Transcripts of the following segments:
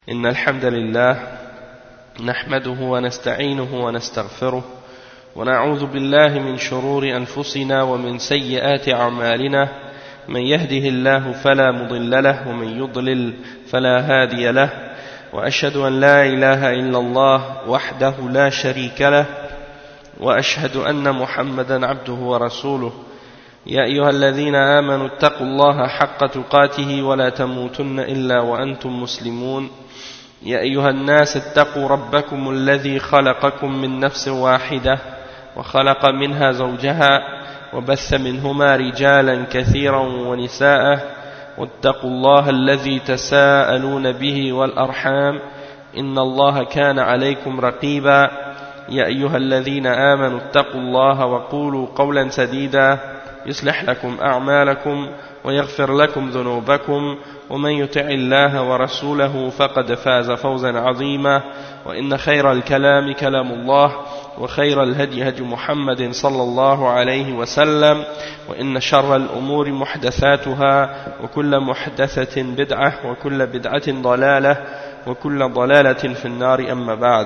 إن الحمد لله نحمده ونستعينه ونستغفره ونعوذ بالله من شرور أنفسنا ومن سيئات أعمالنا من يهده الله فلا مضل له ومن يضلل فلا هادي له وأشهد أن لا إله إلا الله وحده لا شريك له وأشهد أن محمدا عبده ورسوله يا أيها الذين آمنوا اتقوا الله حق تقاته ولا تموتن إلا وأنتم مسلمون يا أيها الناس اتقوا ربكم الذي خلقكم من نفس واحدة وخلق منها زوجها وبث منهما رجالا كثيرا ونساء واتقوا الله الذي تساءلون به والأرحام إن الله كان عليكم رقيبا يا أيها الذين آمنوا اتقوا الله وقولوا قولا سديدا يصلح لكم أعمالكم ويغفر لكم ذنوبكم ومن يطع الله ورسوله فقد فاز فوزا عظيما وإن خير الكلام كلام الله وخير الهدي هدي محمد صلى الله عليه وسلم وإن شر الأمور محدثاتها وكل محدثة بدعة وكل بدعة ضلالة وكل ضلالة في النار أما بعد.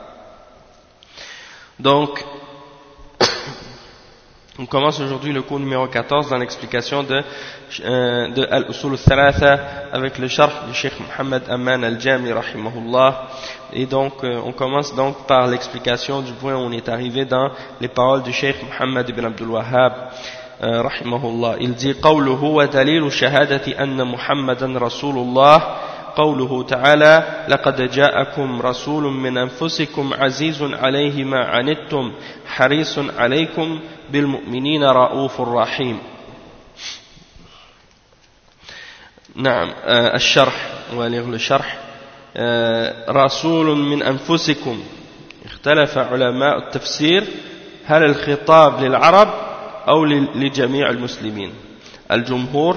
Donc, on commence aujourd'hui le cours numéro 14 dans l'explication de Al-Usul al-Thalatha avec le sharh du Cheikh Mohammed Aman al-Jami rahimahullah. Et donc on commence donc par l'explication du point où on est arrivé dans les paroles du Cheikh Mohammed ibn Abdul Wahhab rahimahullah. Il dit قوله ودليل شهادة أن محمدا رسول الله قوله تعالى لقد جاءكم رسول من أنفسكم عزيز عليه ما عنتم حريص عليكم بالمؤمنين رؤوف رحيم. نعم الشرح ولغ الشرح رسول من أنفسكم. اختلف علماء التفسير هل الخطاب للعرب أو لجميع المسلمين. الجمهور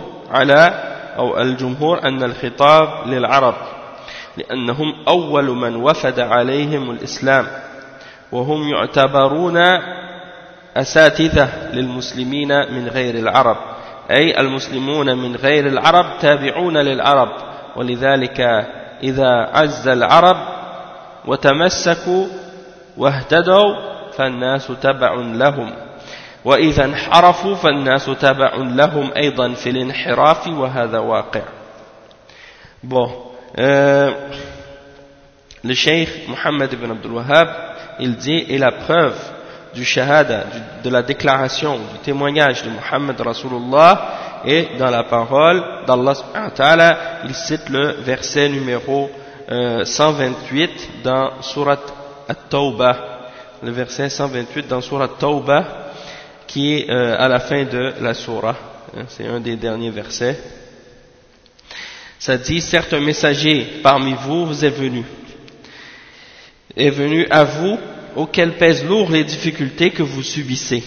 أن الخطاب للعرب لأنهم أول من وفد عليهم الإسلام وهم يعتبرون أساتذة للمسلمين من غير العرب، أي المسلمون من غير العرب تابعون للعرب، ولذلك إذا عز العرب وتمسكوا واهتدوا فالناس تبع لهم وإذا انحرفوا فالناس تبع لهم أيضا في الانحراف وهذا واقع. Bon, le Cheikh Mohammed ibn Abdul Wahhab, il dit, et la preuve du shahada, de la déclaration, du témoignage de Muhammad Rasulullah est dans la parole d'Allah subhanahu wa ta'ala. Il cite le verset numéro 128 dans Surat At-Tawbah, le verset 128 dans Surat At-Tawbah qui est à la fin de la surah, c'est un des derniers versets. Ça dit, certes un messager parmi vous est venu à vous, auquel pèsent lourd les difficultés que vous subissez,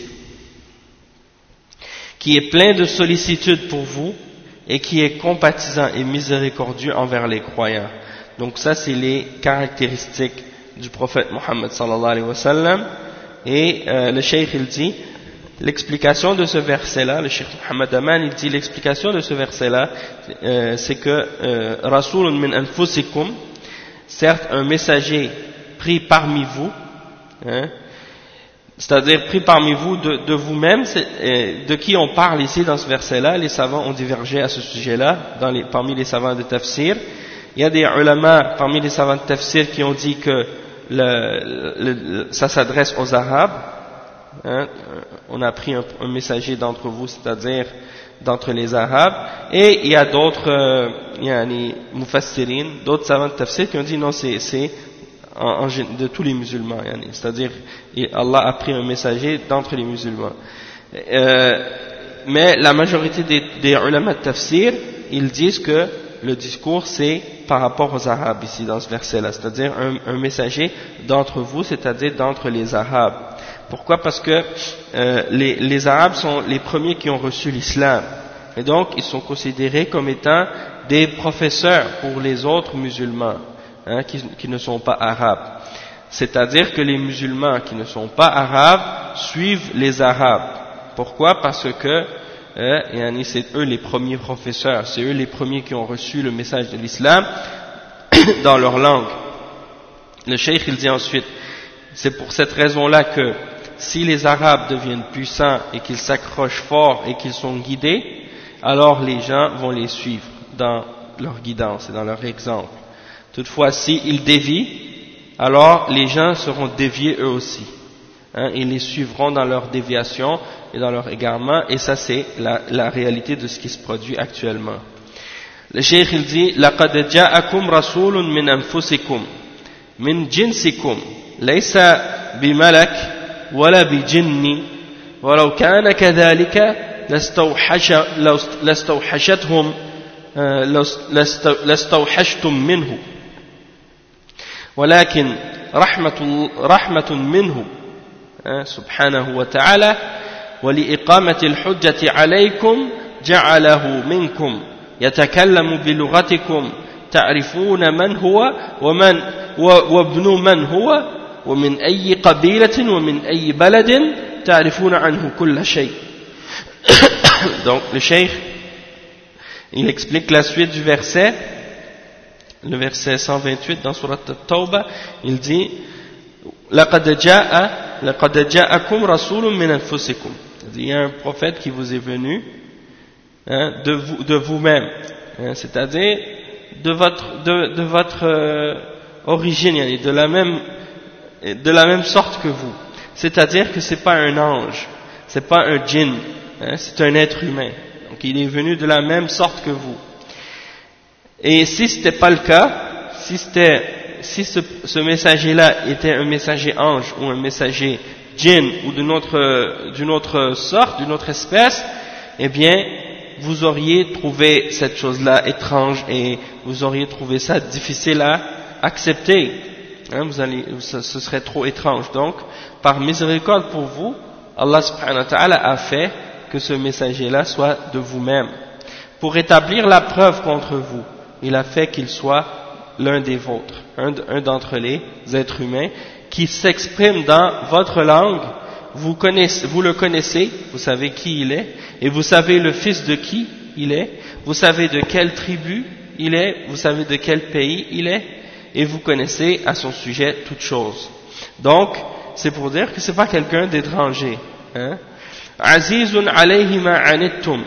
qui est plein de sollicitude pour vous et qui est compatissant et miséricordieux envers les croyants. Donc ça c'est les caractéristiques du prophète Mohammed sallallahu alayhi wa sallam. Et le cheikh il dit, l'explication de ce verset-là, le Cheikh Mohammed Aman, il dit l'explication de ce verset-là, c'est que Rasulun min anfusikum, certes un messager pris parmi vous, c'est-à-dire pris parmi vous de vous-même, de qui on parle ici dans ce verset-là. Les savants ont divergé à ce sujet-là parmi les savants de tafsir. Il y a des ulama parmi les savants de tafsir qui ont dit que ça s'adresse aux Arabes. On a pris un messager d'entre vous, c'est-à-dire d'entre les Arabes, et il y a d'autres mufassirin, d'autres savants de tafsir qui ont dit non, c'est de tous les musulmans, c'est-à-dire Allah a pris un messager d'entre les musulmans. Mais la majorité des ulama de tafsir, ils disent que le discours c'est par rapport aux Arabes ici dans ce verset-là, c'est-à-dire un messager d'entre vous, c'est-à-dire d'entre les Arabes. Pourquoi? Parce que les Arabes sont les premiers qui ont reçu l'islam, et donc ils sont considérés comme étant des professeurs pour les autres musulmans qui ne sont pas arabes. C'est-à-dire que les musulmans qui ne sont pas arabes suivent les Arabes. Pourquoi? Parce que c'est eux les premiers professeurs, c'est eux les premiers qui ont reçu le message de l'islam, dans leur langue. Le cheikh il dit ensuite, c'est pour cette raison-là que si les Arabes deviennent puissants et qu'ils s'accrochent fort et qu'ils sont guidés, alors les gens vont les suivre dans leur guidance et dans leur exemple. Toutefois, s'ils dévient, alors les gens seront déviés eux aussi. Ils les suivront dans leur déviation et dans leur égarement, et ça c'est la réalité de ce qui se produit actuellement. Le cheikh il dit لَقَدْ جَاءَكُمْ رَسُولٌ مِّنْ أَنفُسِكُمْ مِنْ جِنْسِكُمْ لَيْسَ بِمَلَكٍ وَلَا بِجِنٍّ وَلَوْ كَانَ كَذَلِكَ لَاسْتَوْحَشَتْهُمْ لَاسْتَوْحَشْتُمْ مِنْهُ ولكن رحمة منه سبحانه وتعالى ولإقامة الحجة عليكم جعله منكم يتكلم بلغتكم تعرفون من هو وابن من هو ومن أي قبيلة ومن أي بلد تعرفون عنه كل شيء. Donc le cheikh il explique la suite du verset, le verset 128 dans Surat At-Tawbah. Il dit لَقَدْ جَاءَكُمْ رَسُولٌ مِّنْ أَنفُسِكُمْ. Il y a un prophète qui vous est venu de vous-même, c'est-à-dire de votre origine, de la même sorte que vous. C'est-à-dire que c'est pas un ange, c'est pas un djinn, c'est un être humain. Donc il est venu de la même sorte que vous. Et si c'était pas le cas, si ce messager-là était un messager ange ou un messager djinn ou d'une autre sorte, d'une autre espèce, eh bien, vous auriez trouvé cette chose-là étrange et vous auriez trouvé ça difficile à accepter. Ce serait trop étrange. Donc, par miséricorde pour vous, Allah subhanahu wa ta'ala a fait que ce messager-là soit de vous-même. Pour établir la preuve contre vous, il a fait qu'il soit l'un des vôtres, un d'entre les êtres humains, qui s'exprime dans votre langue. Vous le connaissez, vous savez qui il est, et vous savez le fils de qui il est, vous savez de quelle tribu il est, vous savez de quel pays il est, et vous connaissez à son sujet toutes choses. Donc, c'est pour dire que c'est pas quelqu'un d'étranger. Azizun alayhi ma anittum.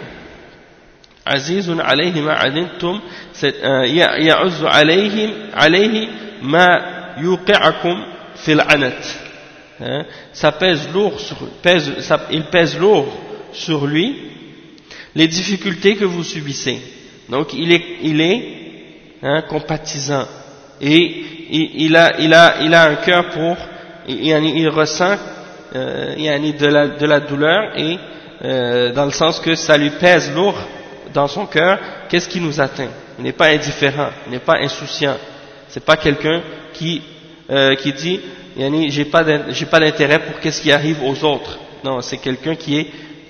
Azizun alayhi ma anittum. Ya'uzzu alayhi ma yuqi'akum fil anat. Ça pèse lourd il pèse lourd sur lui les difficultés que vous subissez. Donc il est compatisant et il a un cœur pour il ressent de la douleur et dans le sens que ça lui pèse lourd dans son cœur. Qu'est-ce qui nous atteint? Il n'est pas indifférent, il n'est pas insouciant. C'est pas quelqu'un qui dit j'ai pas d'intérêt pour qu'est-ce qui arrive aux autres. Non, c'est quelqu'un qui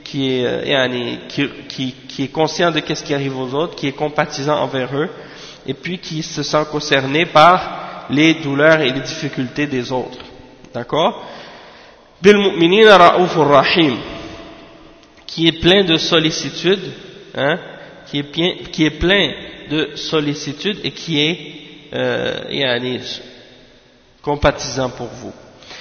est conscient de qu'est-ce qui arrive aux autres, qui est compatisant envers eux, et puis qui se sent concerné par les douleurs et les difficultés des autres. D'accord? Bil mu'minina ra'ufur rahim, qui est plein de sollicitude, qui est plein de sollicitude et qui est compatisant pour vous.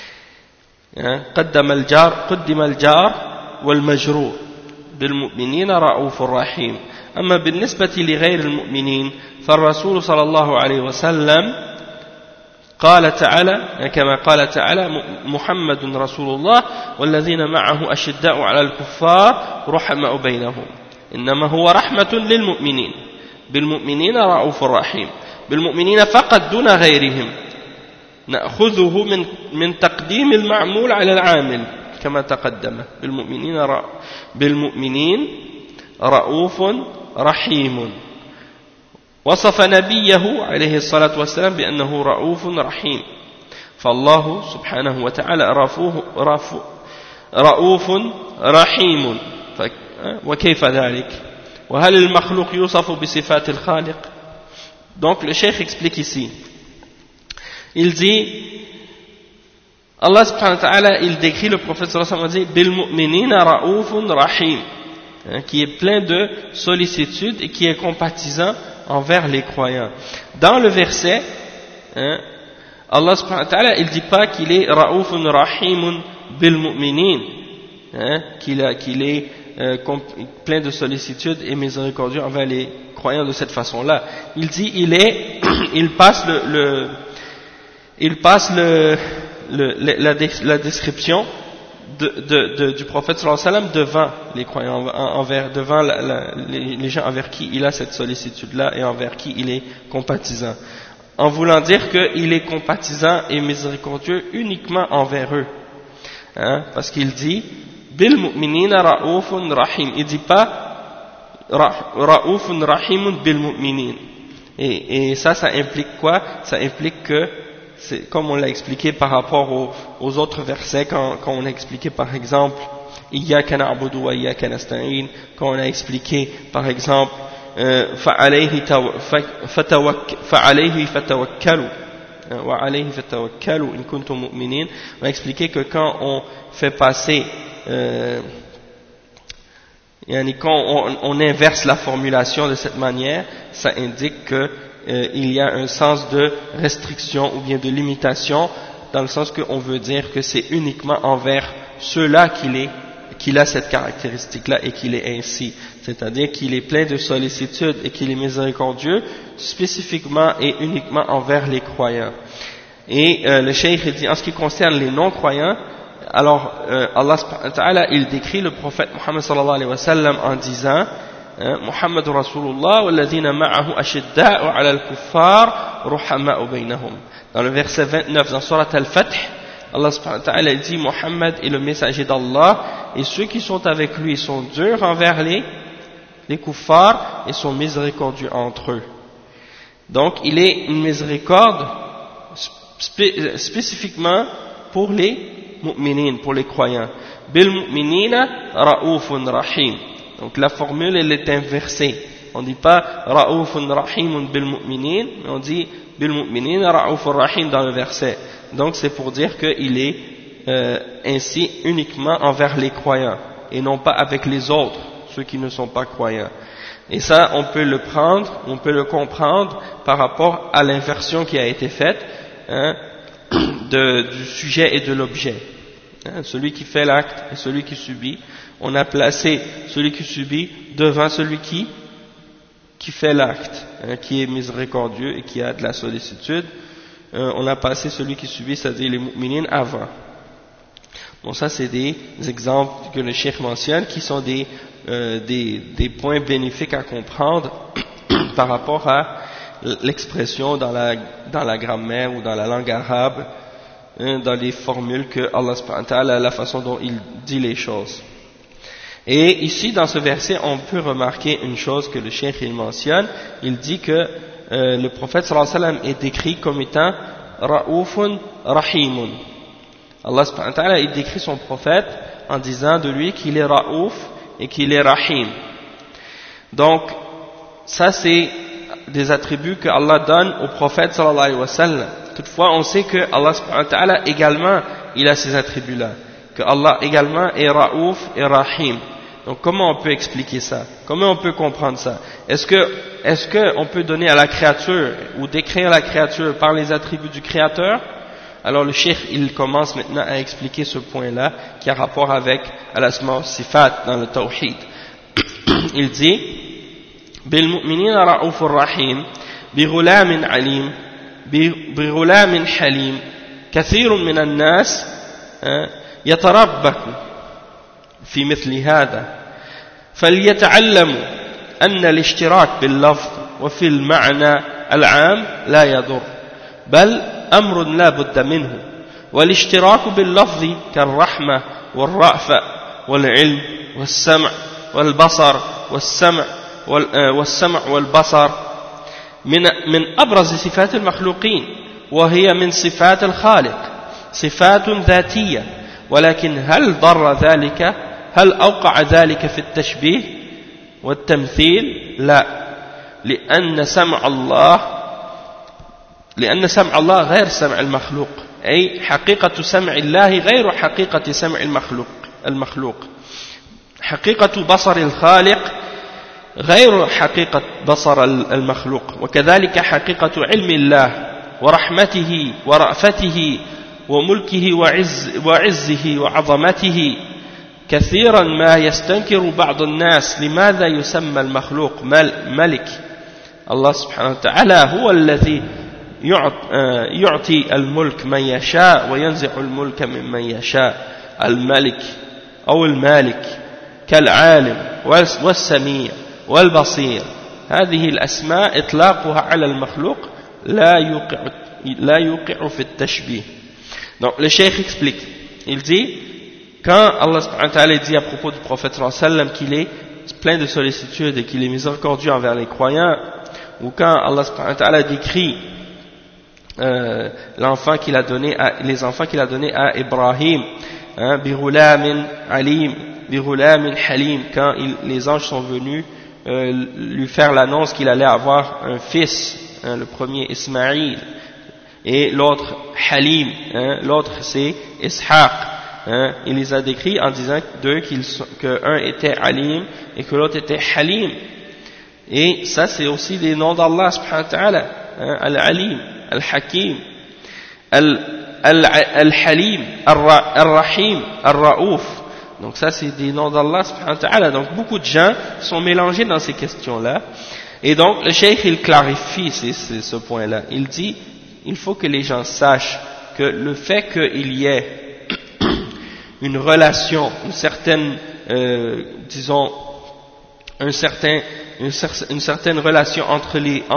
قدم الجار والمجرور بالمؤمنين رؤوف رحيم. أما بالنسبة لغير المؤمنين فالرسول صلى الله عليه وسلم قال تعالى كما قال تعالى محمد رسول الله والذين معه أشداء على الكفار رحماء بينهم إنما هو رحمة للمؤمنين بالمؤمنين رؤوف رحيم. بالمؤمنين فقط دون غيرهم نأخذه من تقديم المعمول على العامل كما تقدم. بالمؤمنين رؤوف رحيم. وصف نبيه عليه الصلاة والسلام بأنه رؤوف رحيم. فالله سبحانه وتعالى رؤوف رحيم. وكيف ذلك؟ وهل المخلوق يوصف بصفات الخالق؟ Donc le cheikh explique ici. Il dit, Allah subhanahu wa ta'ala, il décrit le prophète sallallahu alayhi wa sallam, bil mu'minina ra'ufun rahim, qui est plein de sollicitude et qui est compatisant envers les croyants. Dans le verset, hein, Allah subhanahu wa ta'ala, il dit pas qu'il est Ra'oufun Rahimun bil mu'minin, hein, qu'il est plein de sollicitude et miséricordieux envers les croyants de cette façon-là. Il dit il passe la description du prophète sallallahu alayhi wa sallam devant les croyants, devant les gens envers qui il a cette sollicitude-là et envers qui il est compatissant, en voulant dire qu'il est compatissant et miséricordieux uniquement envers eux, hein, parce qu'il dit bil mu'minina ra'oufun rahim, il dit pas ra'oufun rahimun bil mu'minin, et ça implique quoi? Ça implique que, c'est comme on l'a expliqué par rapport aux autres versets, quand on a expliqué par exemple Iyyaka na'budu wa iyyaka nasta'in, quand on a expliqué par exemple fa'alayhi fatawakkalu wa alayhi fatawakkalu in kuntum mu'minin, on a expliqué que quand on fait passer quand on inverse la formulation de cette manière, ça indique que il y a un sens de restriction ou bien de limitation, dans le sens qu'on veut dire que c'est uniquement envers ceux-là qu'il a cette caractéristique-là et qu'il est ainsi, c'est-à-dire qu'il est plein de sollicitude et qu'il est miséricordieux spécifiquement et uniquement envers les croyants. Et le cheikh dit, en ce qui concerne les non-croyants, alors Allah subhanahu wa ta'ala, il décrit le prophète Muhammad sallallahu alayhi wa sallam en disant Muhammad Rasulullah walladhina ma'ahu ashidda'u 'ala al-kuffar ruhama'u baynahum. Dans le verset 29 dans Surat Al-Fath, Allah subhanahu wa ta'ala dit Muhammad est le messager d'Allah et ceux qui sont avec lui sont durs envers les kuffars et sont miséricordieux entre eux. Donc il est une miséricorde spécifiquement pour les mu'minin, pour les croyants. Bil mu'minina ra'oufun rahim. Donc la formule elle est inversée. On ne dit pas ra'oufun rahimun bil mu'minin, mais on dit bil mu'minina ra'oufun rahim dans le verset. Donc c'est pour dire qu'il est ainsi uniquement envers les croyants et non pas avec les autres, ceux qui ne sont pas croyants. Et ça on peut le prendre, on peut le comprendre par rapport à l'inversion qui a été faite, hein, du sujet et de l'objet. Hein, celui qui fait l'acte et celui qui subit, on a placé celui qui subit devant celui qui fait l'acte, hein, qui est miséricordieux et qui a de la sollicitude. On a passé celui qui subit, c'est-à-dire les mu'minines, avant. Bon, ça c'est des exemples que le cheikh mentionne qui sont des points bénéfiques à comprendre par rapport à l'expression dans la grammaire ou dans la langue arabe, dans les formules que Allah subhanahu wa ta'ala, la façon dont il dit les choses. Et ici dans ce verset on peut remarquer une chose que le cheikh il mentionne. Il dit que le prophète sallallahu alayhi wa sallam est décrit comme étant Ra'oufun Rahimun. Allah subhanahu wa ta'ala il décrit son prophète en disant de lui qu'il est Ra'ouf et qu'il est Rahim. Donc ça c'est des attributs que Allah donne au prophète sallallahu alayhi wa sallam. Toutefois on sait que Allah subhanahu wa ta'ala également il a ces attributs là, que Allah également est Ra'ouf et Rahim. Donc comment on peut expliquer ça? Comment on peut comprendre ça? Est-ce que on peut donner à la créature ou décrire la créature par les attributs du créateur? Alors le cheikh il commence maintenant à expliquer ce point-là qui a rapport avec al-asma wa sifat dans le tawhid. Il dit bil mu'minina ra'ufur rahim bi ghulamin alim bi ghulamin halim kathirun min an-nas yatarabbaku في مثل هذا فليتعلموا أن الاشتراك باللفظ وفي المعنى العام لا يضر بل أمر لا بد منه والاشتراك باللفظ كالرحمة والرأفة والعلم والسمع والبصر والسمع والبصر من أبرز صفات المخلوقين وهي من صفات الخالق صفات ذاتية ولكن هل أوقع ذلك في التشبيه والتمثيل؟ لا لأن سمع الله غير سمع المخلوق أي حقيقة سمع الله غير حقيقة سمع المخلوق حقيقة بصر الخالق غير حقيقة بصر المخلوق وكذلك حقيقة علم الله ورحمته ورأفته وملكه وعزه وعظمته كثيرا ما يستنكر بعض الناس لماذا يسمى المخلوق ملك. Allah subhanahu wa ta'ala هو الذي يعطي الملك من يشاء وينزع الملك ممن يشاء. الملك أو المالك كالعالم والسميع والبصير. هذه الأسماء إطلاقها على المخلوق لا يوقع في التشبيه. Donc le cheikh explique, il dit, quand Allah subhanahu wa ta'ala dit à propos du prophète sallallahu alayhi wa sallam qu'il est plein de sollicitude et qu'il est miséricordieux envers les croyants, ou quand Allah subhanahu wa ta'ala décrit l'enfant qu'il a donné les enfants qu'il a donnés à Ibrahim, Birulamin Alim, Birulamin Halim, quand les anges sont venus lui faire l'annonce qu'il allait avoir un fils, le premier Ismaïl, et l'autre Halim, l'autre c'est Ishaq. Il les a décrits en disant qu'un était Alim et que l'autre était Halim. Et ça c'est aussi des noms d'Allah subhanahu wa ta'ala, Al-Alim, Al-Hakim, Al-Halim, Al-Rahim, Al-Raouf. Donc ça c'est des noms d'Allah subhanahu wa ta'ala. Donc beaucoup de gens sont mélangés dans ces questions-là. Et donc le cheikh il clarifie ce point-là. Il dit, il faut que les gens sachent que le fait qu'il y ait une relation, une certaine, disons, une certaine relation entre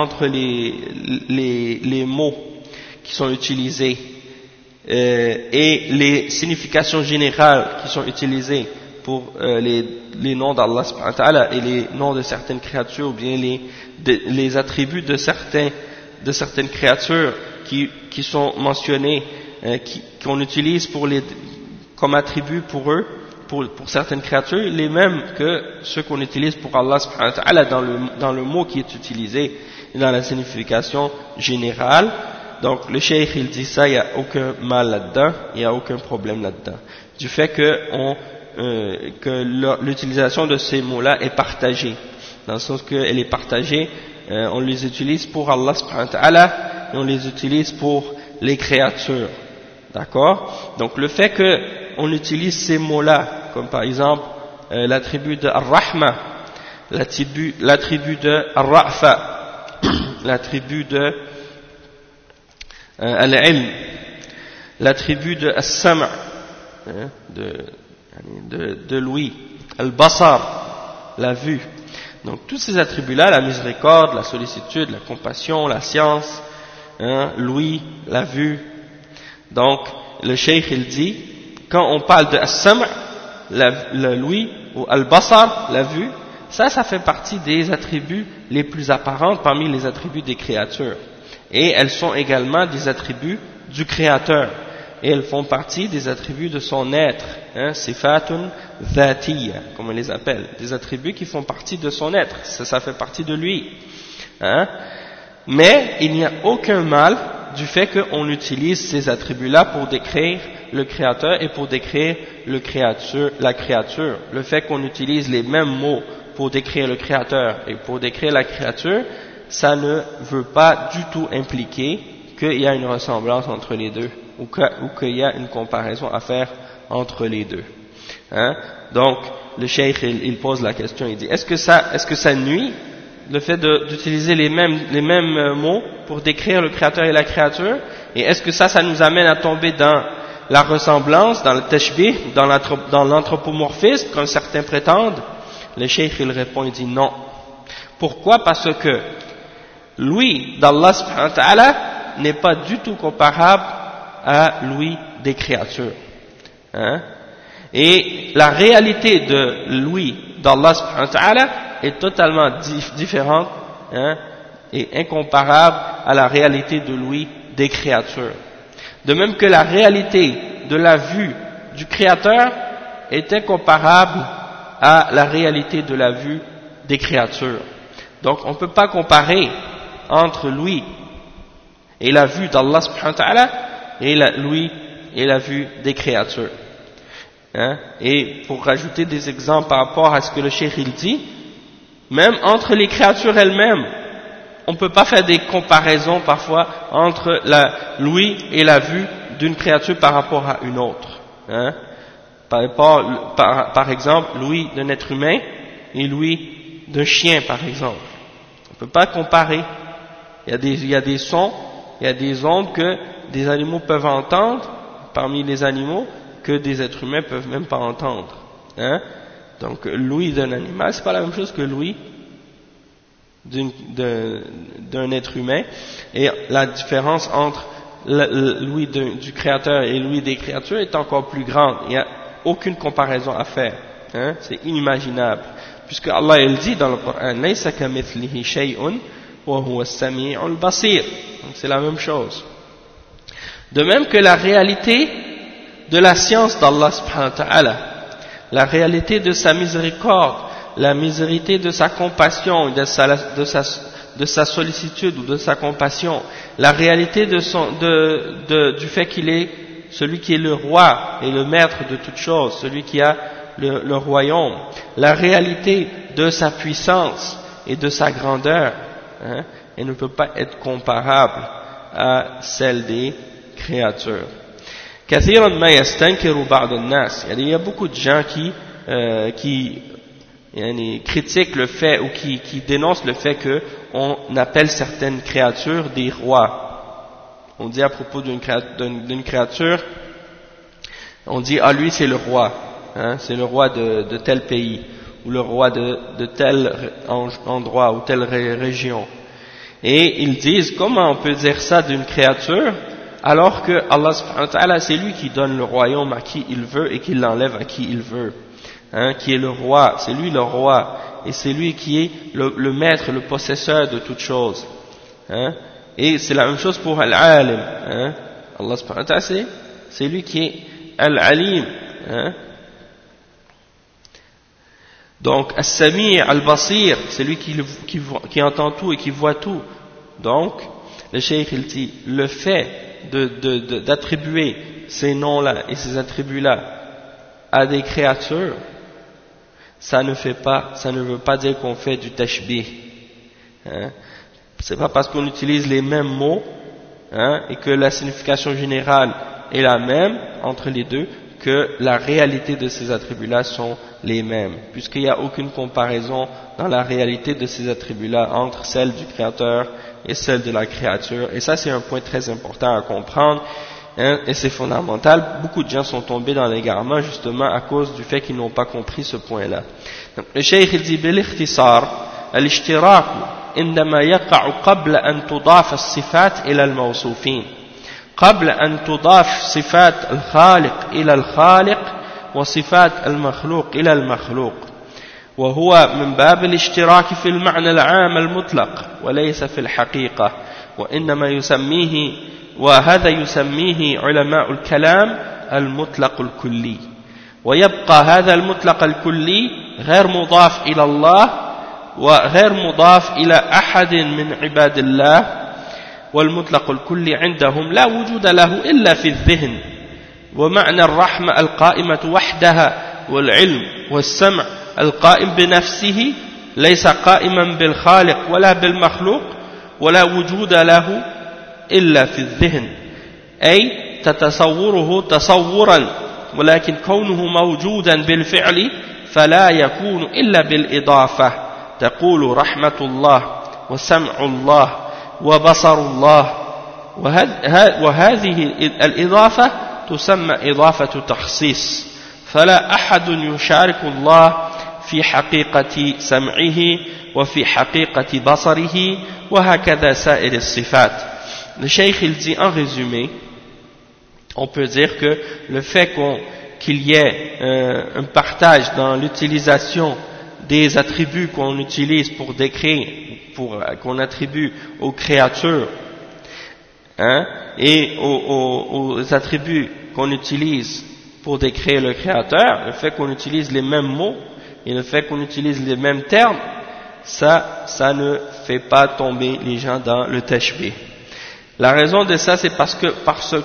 les mots qui sont utilisés et les significations générales qui sont utilisées pour les noms d'Allah subhanahu wa ta'ala et les noms de certaines créatures ou bien les attributs de certaines créatures qui sont mentionnés, qu'on utilise comme attributs pour eux, pour certaines créatures, les mêmes que ceux qu'on utilise pour Allah subhanahu wa ta'ala dans le mot qui est utilisé et dans la signification générale. Donc le cheikh il dit ça, il n'y a aucun mal là-dedans, il n'y a aucun problème là-dedans. Du fait que l'utilisation de ces mots-là est partagée, dans le sens qu'elle est partagée, on les utilise pour Allah subhanahu wa ta'ala et on les utilise pour les créatures. D'accord? Donc le fait qu'on utilise ces mots-là, comme par exemple l'attribut de Ar-Rahma, l'attribut de Ar-Ra'fa, l'attribut de Al-Ilm, l'attribut de As-Sam' de l'ouïe, Al-Basar, la vue. Donc tous ces attributs-là, la miséricorde, la sollicitude, la compassion, la science, l'ouïe, la vue. Donc le cheikh il dit, quand on parle de As-Sam', l'ouïe, ou Al-Basar, la vue, ça fait partie des attributs les plus apparents parmi les attributs des créatures. Et elles sont également des attributs du Créateur. Et elles font partie des attributs de son être, sifatun dhatiyya, comme on les appelle, des attributs qui font partie de son être, ça fait partie de lui. Mais il n'y a aucun mal du fait qu'on utilise ces attributs-là pour décrire le Créateur et pour décrire la créature. Le fait qu'on utilise les mêmes mots pour décrire le Créateur et pour décrire la créature, ça ne veut pas du tout impliquer qu'il y a une ressemblance entre les deux, ou qu'il y a une comparaison à faire entre les deux. Donc, le cheikh, il pose la question, il dit, est-ce que ça nuit, le fait d'utiliser les mêmes mots pour décrire le créateur et la créature, et est-ce que ça nous amène à tomber dans la ressemblance, dans le tashbih, dans l'anthropomorphisme, comme certains prétendent? Le cheikh, il répond, il dit non. Pourquoi? Parce que l'ouïe d'Allah subhanahu wa ta'ala n'est pas du tout comparable à l'ouïe des créatures. Et la réalité de l'ouïe d'Allah subhanahu wa ta'ala est totalement différente et incomparable à la réalité de l'ouïe des créatures. De même que la réalité de la vue du créateur est incomparable à la réalité de la vue des créatures. Donc on ne peut pas comparer entre l'ouïe et la vue d'Allah subhanahu wa ta'ala et l'ouïe et la vue des créatures. Et pour rajouter des exemples par rapport à ce que le cheikh il dit, même entre les créatures elles-mêmes, on ne peut pas faire des comparaisons parfois entre l'ouïe et la vue d'une créature par rapport à une autre. Hein. Par exemple, l'ouïe d'un être humain et l'ouïe d'un chien, par exemple. On ne peut pas comparer. Il y a des sons, il y a des ondes que des animaux peuvent entendre parmi les animaux que des êtres humains peuvent même pas entendre. Hein. Donc l'ouïe d'un animal, c'est pas la même chose que l'ouïe d'un être humain, et la différence entre l'ouïe du créateur et l'ouïe des créatures est encore plus grande. Il n'y a aucune comparaison à faire. Hein. C'est inimaginable. Puisque Allah il dit dans le Coran, Laysa kamithlihi shay'un wa huwa as-sami'ul basir. Donc c'est la même chose. De même que la réalité de la science d'Allah subhanahu wa ta'ala, la réalité de sa miséricorde, la miséricorde de sa compassion, de sa sollicitude ou de sa compassion, la réalité du fait qu'il est celui qui est le roi et le maître de toutes choses, celui qui a le royaume, la réalité de sa puissance et de sa grandeur, hein, elle ne peut pas être comparable à celle des créatures. كثيرا ما يستنكر بعض الناس. Il y a beaucoup de gens qui critiquent le fait ou qui dénoncent le fait qu'on appelle certaines créatures des rois. On dit à propos d'une créature, on dit ah lui c'est le roi, hein, c'est le roi de tel pays ou le roi de tel endroit ou telle région. Et ils disent comment on peut dire ça d'une créature alors que Allah subhanahu wa ta'ala c'est lui qui donne le royaume à qui il veut et qui l'enlève à qui il veut, hein, qui est le roi, c'est lui le roi et c'est lui qui est le maître, le possesseur de toutes choses, hein. Et c'est la même chose pour Al-Alim, hein. Allah subhanahu wa ta'ala c'est lui qui est Al-Alim, hein. Donc As-Sami' Al-Basir, c'est lui qui entend tout et qui voit tout. Donc le cheikh il dit le fait d'attribuer ces noms-là et ces attributs-là à des créatures, ça ne veut pas dire qu'on fait du tashbih, hein. C'est pas parce qu'on utilise les mêmes mots, hein, et que la signification générale est la même entre les deux que la réalité de ces attributs-là sont les mêmes, puisqu'il n'y a aucune comparaison dans la réalité de ces attributs-là entre celle du créateur et celle de la créature. Et ça c'est un point très important à comprendre, hein, et c'est fondamental. Beaucoup de gens sont tombés dans l'égarement justement à cause du fait qu'ils n'ont pas compris ce point-là. Donc, le cheikh il dit بالاختصار الاشتراك إنما يقع قبل أن تضاف الصفات إلى الموصوفين، قبل أن تضاف صفات الخالق إلى الخالق وصفات المخلوق إلى المخلوق، وهو من باب الاشتراك في المعنى العام المطلق وليس في الحقيقة، وهذا يسميه علماء الكلام المطلق الكلي. ويبقى هذا المطلق الكلي غير مضاف إلى الله وغير مضاف إلى أحد من عباد الله، والمطلق الكلي عندهم لا وجود له إلا في الذهن، ومعنى الرحمة القائمة وحدها والعلم والسمع القائم بنفسه ليس قائما بالخالق ولا بالمخلوق ولا وجود له إلا في الذهن، أي تتصوره تصورا، ولكن كونه موجودا بالفعل فلا يكون إلا بالإضافة، تقول رحمة الله وسمع الله وبصر الله، وهذه الإضافة تسمى إضافة تخصيص، فلا أحد يشارك الله في حقيقة سمعه وفي حقيقة بصره وهكذا سائر الصفات. Le cheikh il dit en résumé, on peut dire que le fait qu'il y ait un partage dans l'utilisation des attributs qu'on utilise pour décrire, qu'on attribue aux créatures, hein, et aux attributs qu'on utilise pour décrire le créateur, le fait qu'on utilise les mêmes mots et le fait qu'on utilise les mêmes termes, ça ne fait pas tomber les gens dans le tashbih. La raison de ça, c'est parce que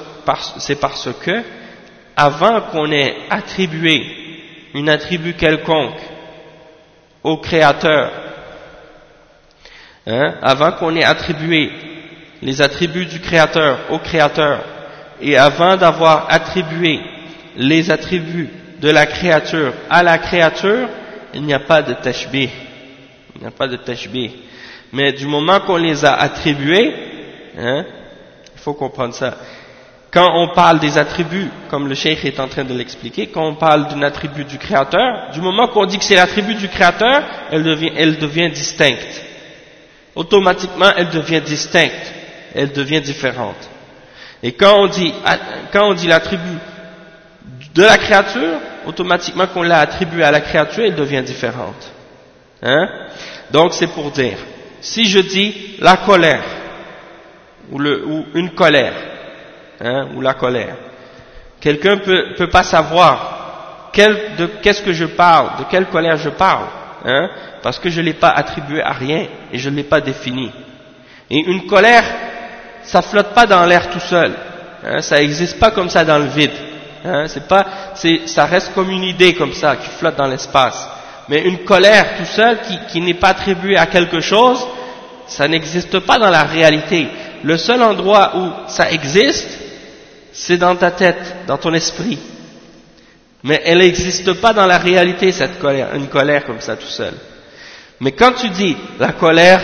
avant qu'on ait attribué une attribut quelconque au créateur, avant qu'on ait attribué les attributs du Créateur au Créateur, et avant d'avoir attribué les attributs de la créature à la créature, il n'y a pas de tashbih. Il n'y a pas de tashbih. Mais du moment qu'on les a attribués, il faut comprendre ça. Quand on parle des attributs, comme le cheikh est en train de l'expliquer, quand on parle d'un attribut du Créateur, du moment qu'on dit que c'est l'attribut du Créateur, elle devient distincte. Automatiquement, elle devient distincte. Elle devient différente. Et quand on dit l'attribut de la créature, automatiquement qu'on l'a attribué à la créature, elle devient différente. Donc c'est pour dire, si je dis la colère, ou une colère, ou la colère, quelqu'un peut pas savoir qu'est-ce que je parle, de quelle colère je parle, parce que je l'ai pas attribué à rien et je ne l'ai pas défini. Et une colère, ça flotte pas dans l'air tout seul, ça existe pas comme ça dans le vide, ça reste comme une idée comme ça qui flotte dans l'espace. Mais une colère tout seul qui n'est pas attribuée à quelque chose, ça n'existe pas dans la réalité. Le seul endroit où ça existe, c'est dans ta tête, dans ton esprit. Mais elle n'existe pas dans la réalité, cette colère, une colère comme ça tout seul. Mais quand tu dis la colère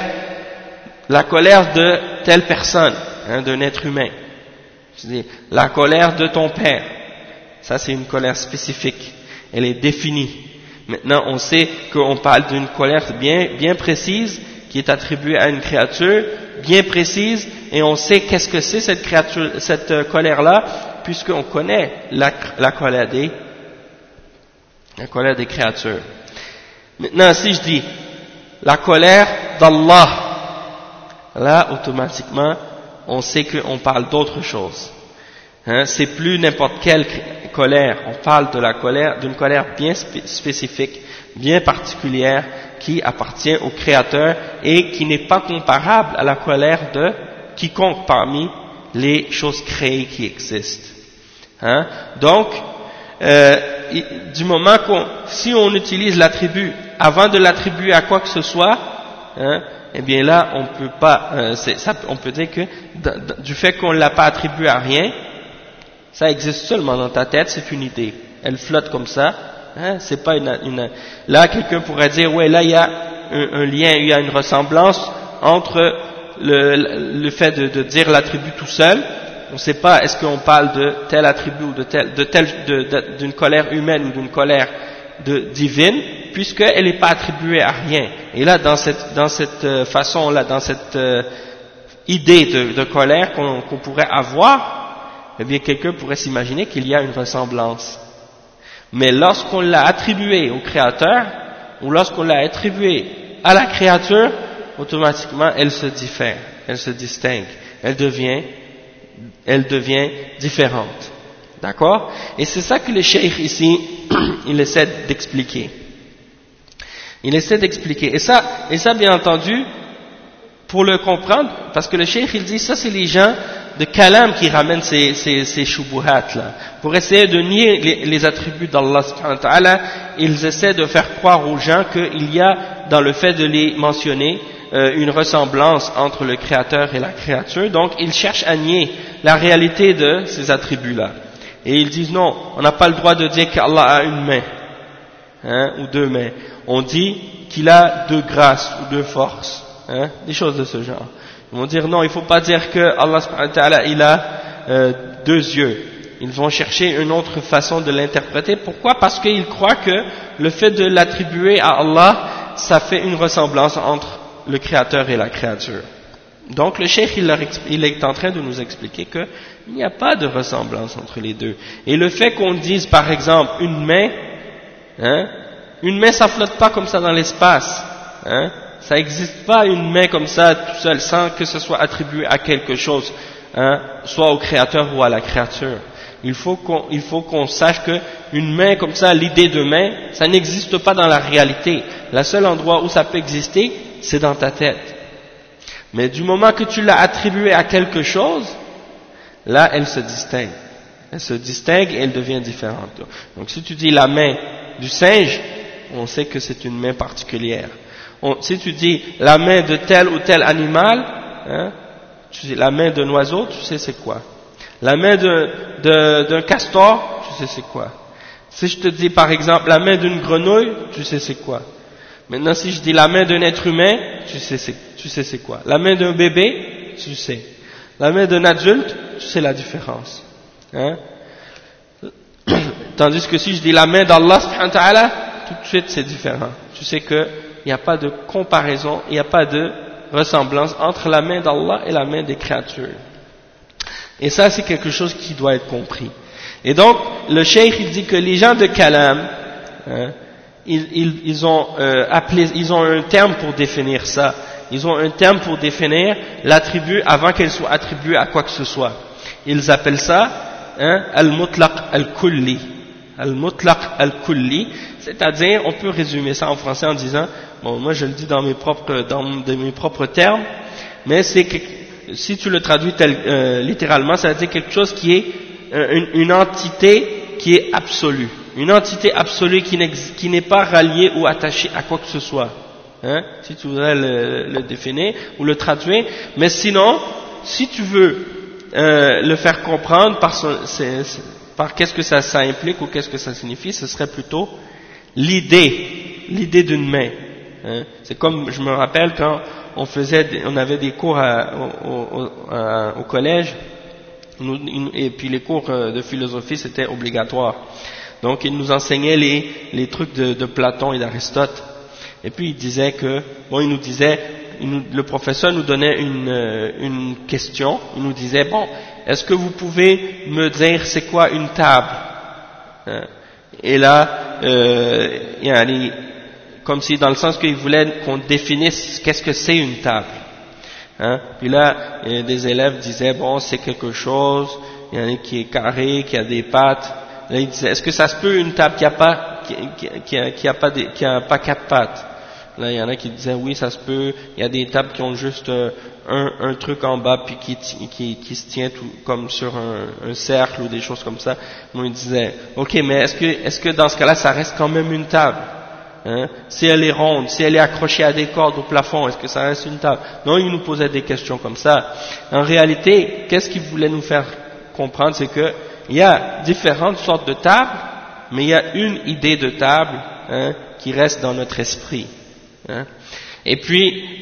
de telle personne, d'un être humain, tu dis la colère de ton père, ça c'est une colère spécifique, elle est définie. Maintenant on sait qu'on parle d'une colère bien précise qui est attribuée à une créature bien précise, et on sait qu'est-ce que c'est cette colère-là, puisqu'on connaît la colère des créatures. Maintenant, si je dis la colère d'Allah, là, automatiquement, on sait qu'on parle d'autre chose. C'est plus n'importe quelle colère. On parle d'une colère bien spécifique, bien particulière, qui appartient au Créateur et qui n'est pas comparable à la colère de quiconque parmi les choses créées qui existent. Donc, du moment si on utilise l'attribut avant de l'attribuer à quoi que ce soit, eh bien là on peut pas, on peut dire que du fait qu'on ne l'a pas attribué à rien, ça existe seulement dans ta tête, c'est une idée, elle flotte comme ça. C'est pas là quelqu'un pourrait dire ouais, là il y a un lien, il y a une ressemblance entre le fait de dire l'attribut tout seul. On ne sait pas est-ce qu'on parle de tel attribut ou d'une colère humaine ou d'une colère divine, puisqu'elle n'est pas attribuée à rien. Et là dans cette façon là, dans cette idée de colère qu'on pourrait avoir, eh bien quelqu'un pourrait s'imaginer qu'il y a une ressemblance. Mais lorsqu'on l'a attribué au Créateur, ou lorsqu'on l'a attribué à la créature, automatiquement elle se diffère, elle se distingue, elle devient différente. D'accord? Et c'est ça que le cheikh ici, il essaie d'expliquer. Et ça bien entendu, pour le comprendre, parce que le cheikh il dit, ça c'est les gens de kalam qui ramènent ces shubuhat là. Pour essayer de nier les attributs d'Allah subhanahu wa ta'ala, ils essaient de faire croire aux gens qu'il y a, dans le fait de les mentionner, une ressemblance entre le Créateur et la créature. Donc ils cherchent à nier la réalité de ces attributs-là. Et ils disent non, on n'a pas le droit de dire qu'Allah a une main, ou deux mains. On dit qu'il a deux grâces ou deux forces, des choses de ce genre. Ils vont dire non, il ne faut pas dire que Allah subhanahu wa ta'ala il a deux yeux. Ils vont chercher une autre façon de l'interpréter. Pourquoi? Parce qu'ils croient que le fait de l'attribuer à Allah, ça fait une ressemblance entre le Créateur et la créature. Donc le cheikh il est en train de nous expliquer qu'il n'y a pas de ressemblance entre les deux. Et le fait qu'on dise par exemple une main ça flotte pas comme ça dans l'espace. Ça n'existe pas une main comme ça tout seul sans que ce soit attribué à quelque chose, soit au Créateur ou à la créature. Il faut qu'on sache qu'une main comme ça, l'idée de main, ça n'existe pas dans la réalité. Le seul endroit où ça peut exister, c'est dans ta tête. Mais du moment que tu l'as attribué à quelque chose, là elle se distingue. Elle se distingue et elle devient différente. Donc si tu dis la main du singe, on sait que c'est une main particulière. si tu dis la main de tel ou tel animal, hein, tu dis la main d'un oiseau, tu sais c'est quoi. La main d'un castor, tu sais c'est quoi. Si je te dis par exemple la main d'une grenouille, tu sais c'est quoi. Maintenant si je dis la main d'un être humain, tu sais c'est quoi. La main d'un bébé, tu sais. La main d'un adulte, tu sais la différence. Hein? Tandis que si je dis la main d'Allah subhanahu wa ta'ala, tout de suite c'est différent. Tu sais qu'il n'y a pas de comparaison, il n'y a pas de ressemblance entre la main d'Allah et la main des créatures. Et ça c'est quelque chose qui doit être compris. Et donc le cheikh il dit que les gens de Kalam, hein, ils ont un terme pour définir ça. Ils ont un terme pour définir l'attribut avant qu'elle soit attribuée à quoi que ce soit. Ils appellent ça al-mutlaq al-kulli. Al-mutlaq al-kulli, c'est-à-dire, on peut résumer ça en français en disant, bon, moi je le dis dans mes propres termes, mais c'est que, si tu le traduis littéralement, ça veut dire quelque chose qui est une entité qui est absolue. Une entité absolue qui n'est pas ralliée ou attachée à quoi que ce soit. Hein, si tu voudrais le définir ou le traduire, mais sinon, si tu veux le faire comprendre par qu'est-ce que ça implique ou qu'est-ce que ça signifie, ce serait plutôt l'idée d'une main. Hein. C'est comme, je me rappelle quand on avait des cours au collège, et puis les cours de philosophie c'était obligatoire. Donc ils nous enseignaient les trucs de Platon et d'Aristote. Et puis il disait que, bon, le professeur nous donnait une question. Il nous disait, bon, est-ce que vous pouvez me dire c'est quoi une table? Et là, comme si dans le sens qu'il voulait qu'on définisse qu'est-ce que c'est une table. Hein? Puis là, des élèves disaient, bon, c'est quelque chose, qui est carré, qui a des pattes. Là, il disait, est-ce que ça se peut une table qui a pas quatre pattes? Là, il y en a qui disaient, oui, ça se peut. Il y a des tables qui ont juste un truc en bas, puis qui se tient tout comme sur un cercle ou des choses comme ça. Moi, il disait, ok, mais est-ce que dans ce cas-là, ça reste quand même une table? Hein? Si elle est ronde, si elle est accrochée à des cordes au plafond, est-ce que ça reste une table? Non, il nous posait des questions comme ça. En réalité, qu'est-ce qu'il voulait nous faire comprendre? C'est que il y a différentes sortes de tables, mais il y a une idée de table, hein, qui reste dans notre esprit. Hein. Et puis,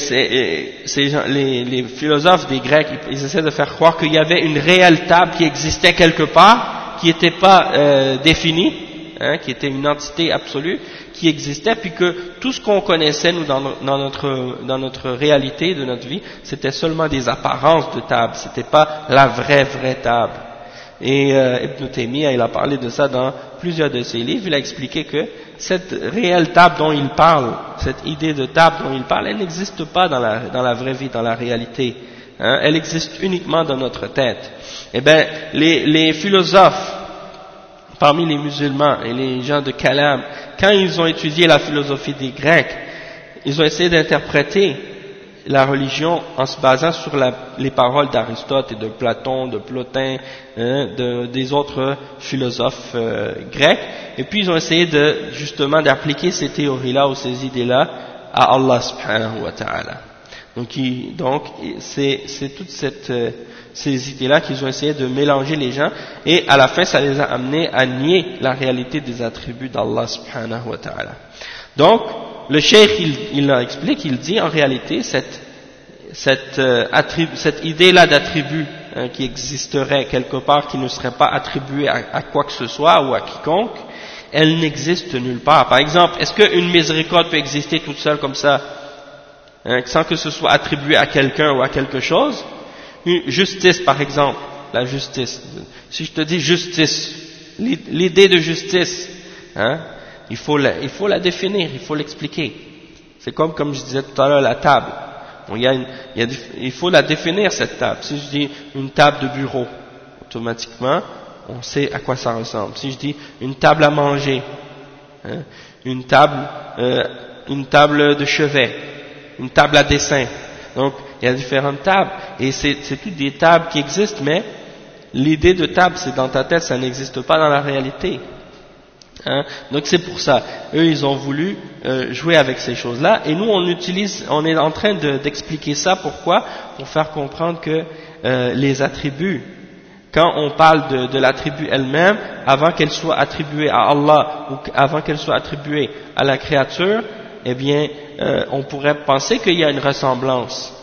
les philosophes des Grecs, ils essaient de faire croire qu'il y avait une réelle table qui existait quelque part, qui n'était pas définie, hein, qui était une entité absolue, qui existait, puis que tout ce qu'on connaissait nous dans notre réalité de notre vie, c'était seulement des apparences de table, c'était pas la vraie table. Et Ibn Taymiyyah, il a parlé de ça dans plusieurs de ses livres. Il a expliqué que cette réelle table dont il parle, cette idée de table dont il parle, elle n'existe pas dans la vraie vie, dans la réalité. Hein, elle existe uniquement dans notre tête. Eh bien, les philosophes, parmi les musulmans et les gens de Kalam, quand ils ont étudié la philosophie des Grecs, ils ont essayé d'interpréter la religion en se basant sur les paroles d'Aristote et de Platon, de Plotin, des autres philosophes grecs, et puis ils ont essayé justement d'appliquer ces théories-là ou ces idées-là à Allah subhanahu wa ta'ala. Donc c'est toutes ces idées-là qu'ils ont essayé de mélanger les gens, et à la fin ça les a amenés à nier la réalité des attributs d'Allah subhanahu wa ta'ala. Donc le cheikh, il explique, il dit en réalité cette idée-là d'attribut, hein, qui existerait quelque part, qui ne serait pas attribuée à quoi que ce soit ou à quiconque, elle n'existe nulle part. Par exemple, est-ce qu'une miséricorde peut exister toute seule comme ça, hein, sans que ce soit attribué à quelqu'un ou à quelque chose? Une justice, par exemple, la justice. Si je te dis justice, l'idée de justice, hein, il faut la définir, il faut l'expliquer. C'est comme je disais tout à l'heure, la table. Bon, il faut la définir, cette table. Si je dis une table de bureau, automatiquement, on sait à quoi ça ressemble. Si je dis une table à manger, hein, une table de chevet, une table à dessin. Donc, il y a différentes tables. Et c'est toutes des tables qui existent, mais l'idée de table, c'est dans ta tête, ça n'existe pas dans la réalité. Hein? Donc c'est pour ça, eux ils ont voulu jouer avec ces choses-là, et nous on est en train d'expliquer ça. Pourquoi? Pour faire comprendre que les attributs, quand on parle de l'attribut elle-même, avant qu'elle soit attribuée à Allah ou avant qu'elle soit attribuée à la créature, eh bien on pourrait penser qu'il y a une ressemblance,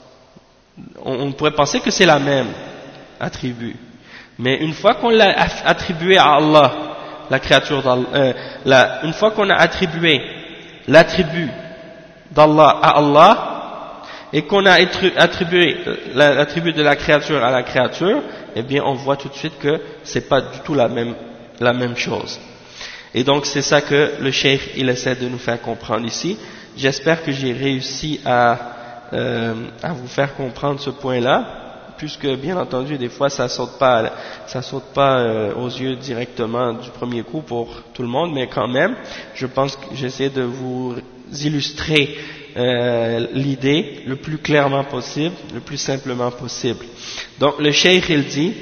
on pourrait penser que c'est la même attribut, mais une fois qu'on l'a attribué à Allah, la créature d'Allah, une fois qu'on a attribué l'attribut d'Allah à Allah et qu'on a attribué l'attribut de la créature à la créature, eh bien on voit tout de suite que c'est pas du tout la même chose. Et donc c'est ça que le cheikh il essaie de nous faire comprendre ici. J'espère que j'ai réussi à vous faire comprendre ce point-là, puisque bien entendu des fois ça saute pas aux yeux directement du premier coup pour tout le monde, mais quand même je pense que j'essaie de vous illustrer l'idée le plus clairement possible, le plus simplement possible. Donc le cheikh il dit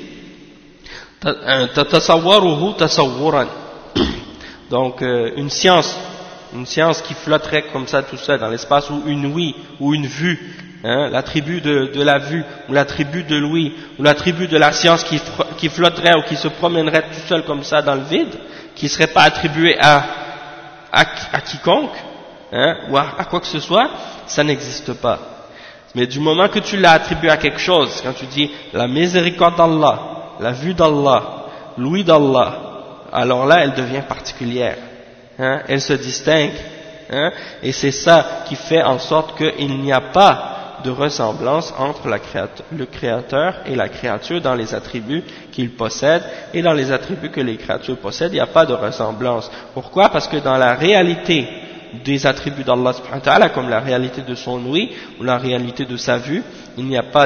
tatasawwaruhu tasawwuran, donc une science qui flotterait comme ça tout seul dans l'espace, ou une ouïe ou une vue, hein, l'attribut de la vue ou l'attribut de l'ouïe ou l'attribut de la science qui flotterait ou qui se promènerait tout seul comme ça dans le vide, qui ne serait pas attribué à quiconque, hein, ou à quoi que ce soit, ça n'existe pas. Mais du moment que tu l'as attribué à quelque chose, quand tu dis la miséricorde d'Allah, la vue d'Allah, l'ouïe d'Allah, alors là elle devient particulière. Hein, elle se distingue, hein, et c'est ça qui fait en sorte qu'il n'y a pas de ressemblance entre le créateur et la créature dans les attributs qu'il possède, et dans les attributs que les créatures possèdent, il n'y a pas de ressemblance. Pourquoi? Parce que dans la réalité des attributs d'Allah subhanahu wa ta'ala, comme la réalité de son ouïe ou la réalité de sa vue, il n'y a pas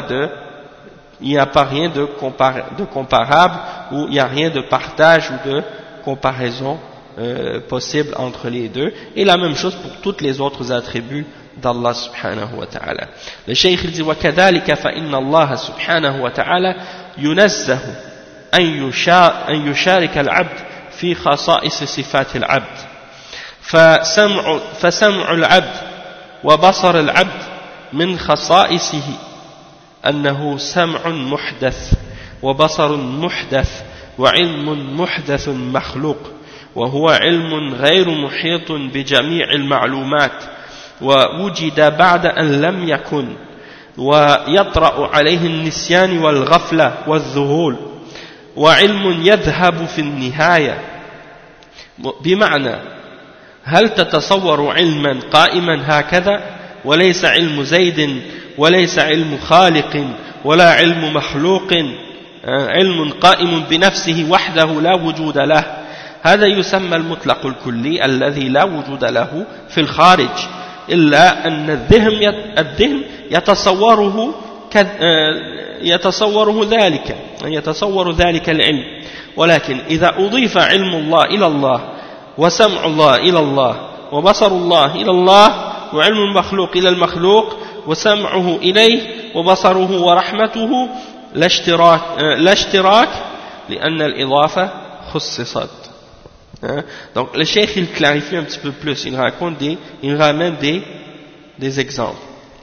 rien de comparable, ou il n'y a rien de partage ou de comparaison possible entre les deux, et la même chose pour tous les autres attributs d'Allah subhanahu wa ta'ala. Le cheikh dit وَكَذَلِكَ فَإِنَّ اللَّهَ سُبْحَانَهُ وَتَعَالَى يُنَزَّهُ أن يشارك العبد في خصائص صفات العبد، فسمع العبد وبصر العبد من خصائصه أنه سمع محدث وبصر محدث وعلم محدث مخلوق، وهو علم غير محيط بجميع المعلومات، ووجد بعد أن لم يكن، ويطرأ عليه النسيان والغفلة والذهول، وعلم يذهب في النهاية. بمعنى هل تتصور علما قائما هكذا وليس علم زيد وليس علم خالق ولا علم مخلوق، علم قائم بنفسه وحده لا وجود له، هذا يسمى المطلق الكلي الذي لا وجود له في الخارج، إلا أن الذهن يتصور ذلك العلم. ولكن إذا أضيف علم الله إلى الله وسمع الله إلى الله وبصر الله إلى الله وعلم المخلوق إلى المخلوق وسمعه إليه وبصره ورحمته لا اشتراك لأن الإضافة خصصت. Donc le cheikh il clarifie un petit peu plus, il ramène des exemples.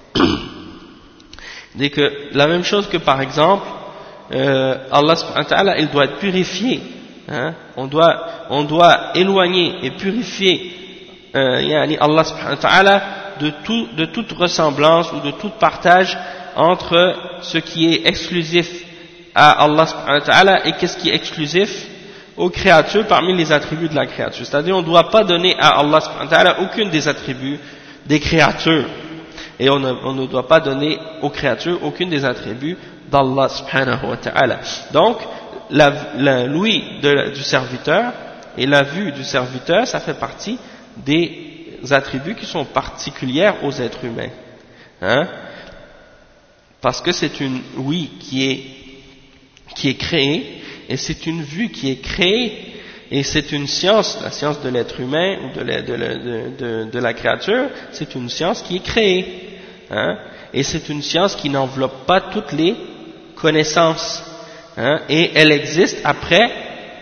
Il dit que la même chose que par exemple Allah subhanahu wa ta'ala il doit être purifié, hein? on doit éloigner et purifier Allah subhanahu wa ta'ala de toute ressemblance ou de tout partage entre ce qui est exclusif à Allah subhanahu wa ta'ala et qu'est-ce qui est exclusif aux créatures parmi les attributs de la créature. C'est-à-dire on ne doit pas donner à Allah subhanahu wa ta'ala aucun des attributs des créatures, et on ne doit pas donner aux créatures aucun des attributs d'Allah subhanahu wa ta'ala. Donc l'ouïe du serviteur et la vue du serviteur, ça fait partie des attributs qui sont particuliers aux êtres humains, hein? Parce que c'est une ouïe qui est créée, et c'est une vue qui est créée, et c'est une science, la science de l'être humain ou de la créature, c'est une science qui est créée, hein? Et c'est une science qui n'enveloppe pas toutes les connaissances, hein? Et elle existe après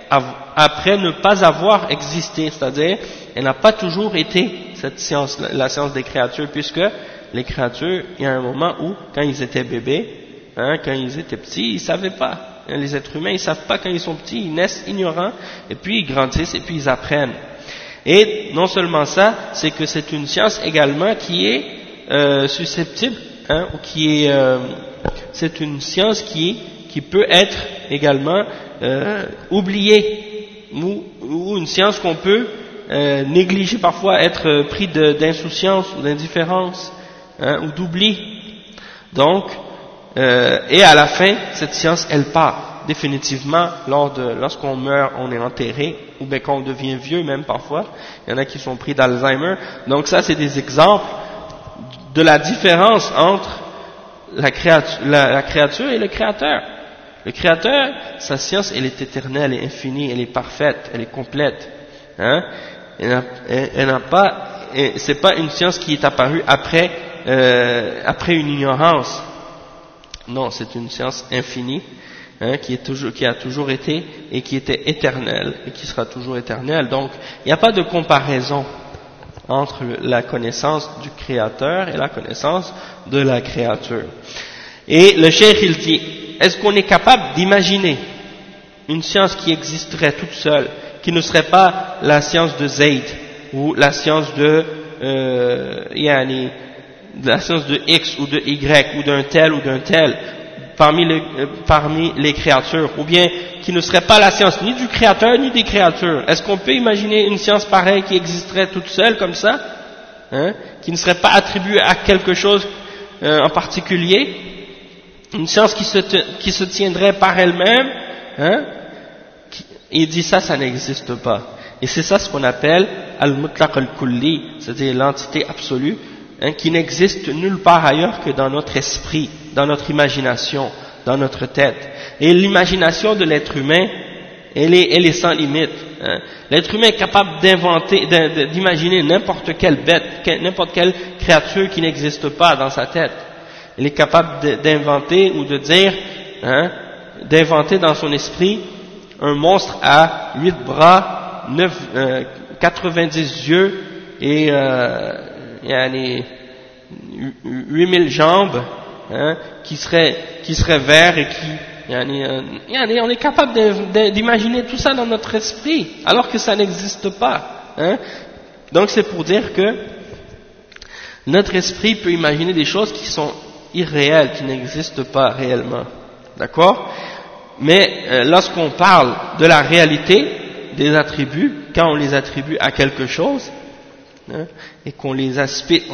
après ne pas avoir existé, c'est-à-dire elle n'a pas toujours été cette science, la science des créatures, puisque les créatures, il y a un moment où, quand ils étaient bébés, quand ils étaient petits, ils savaient pas. Les êtres humains, ils savent pas quand ils sont petits, ils naissent ignorants, et puis ils grandissent, et puis ils apprennent. Et non seulement ça, c'est que c'est une science également qui est susceptible, ou qui est, c'est une science qui peut être également oubliée, ou une science qu'on peut négliger parfois, être pris d'insouciance ou d'indifférence, ou d'oubli. Donc, et à la fin, cette science, elle part définitivement lorsqu'on meurt, on est enterré, ou bien quand on devient vieux même parfois. Il y en a qui sont pris d'Alzheimer. Donc ça, c'est des exemples de la différence entre la créature et le créateur. Le créateur, sa science, elle est éternelle, elle est infinie, elle est parfaite, elle est complète. Elle n'a pas, c'est pas une science qui est apparue après une ignorance. Non, c'est une science infinie, qui a toujours été et qui était éternelle et qui sera toujours éternelle. Donc, il n'y a pas de comparaison entre la connaissance du Créateur et la connaissance de la créature. Et le cheikh, il dit, est-ce qu'on est capable d'imaginer une science qui existerait toute seule, qui ne serait pas la science de Zayd ou la science de X ou de Y ou d'un tel parmi les créatures, ou bien qui ne serait pas la science ni du créateur ni des créatures? Est-ce qu'on peut imaginer une science pareille qui existerait toute seule comme ça, qui ne serait pas attribuée à quelque chose en particulier, une science qui se tiendrait par elle-même? Il dit ça n'existe pas. Et c'est ça ce qu'on appelle al-mutlaq al-kulli, c'est-à-dire l'entité absolue, qui n'existe nulle part ailleurs que dans notre esprit, dans notre imagination, dans notre tête. Et l'imagination de l'être humain, elle est sans limite. L'être humain est capable d'inventer, d'imaginer n'importe quelle bête, n'importe quelle créature qui n'existe pas dans sa tête. Il est capable d'inventer ou de dire, d'inventer dans son esprit un monstre à 8 bras, 90 yeux et 8000 jambes, qui serait vert et on est capable d'imaginer tout ça dans notre esprit, alors que ça n'existe pas. Donc c'est pour dire que notre esprit peut imaginer des choses qui sont irréelles, qui n'existent pas réellement. D'accord? Mais lorsqu'on parle de la réalité des attributs, quand on les attribue à quelque chose, et qu'on les a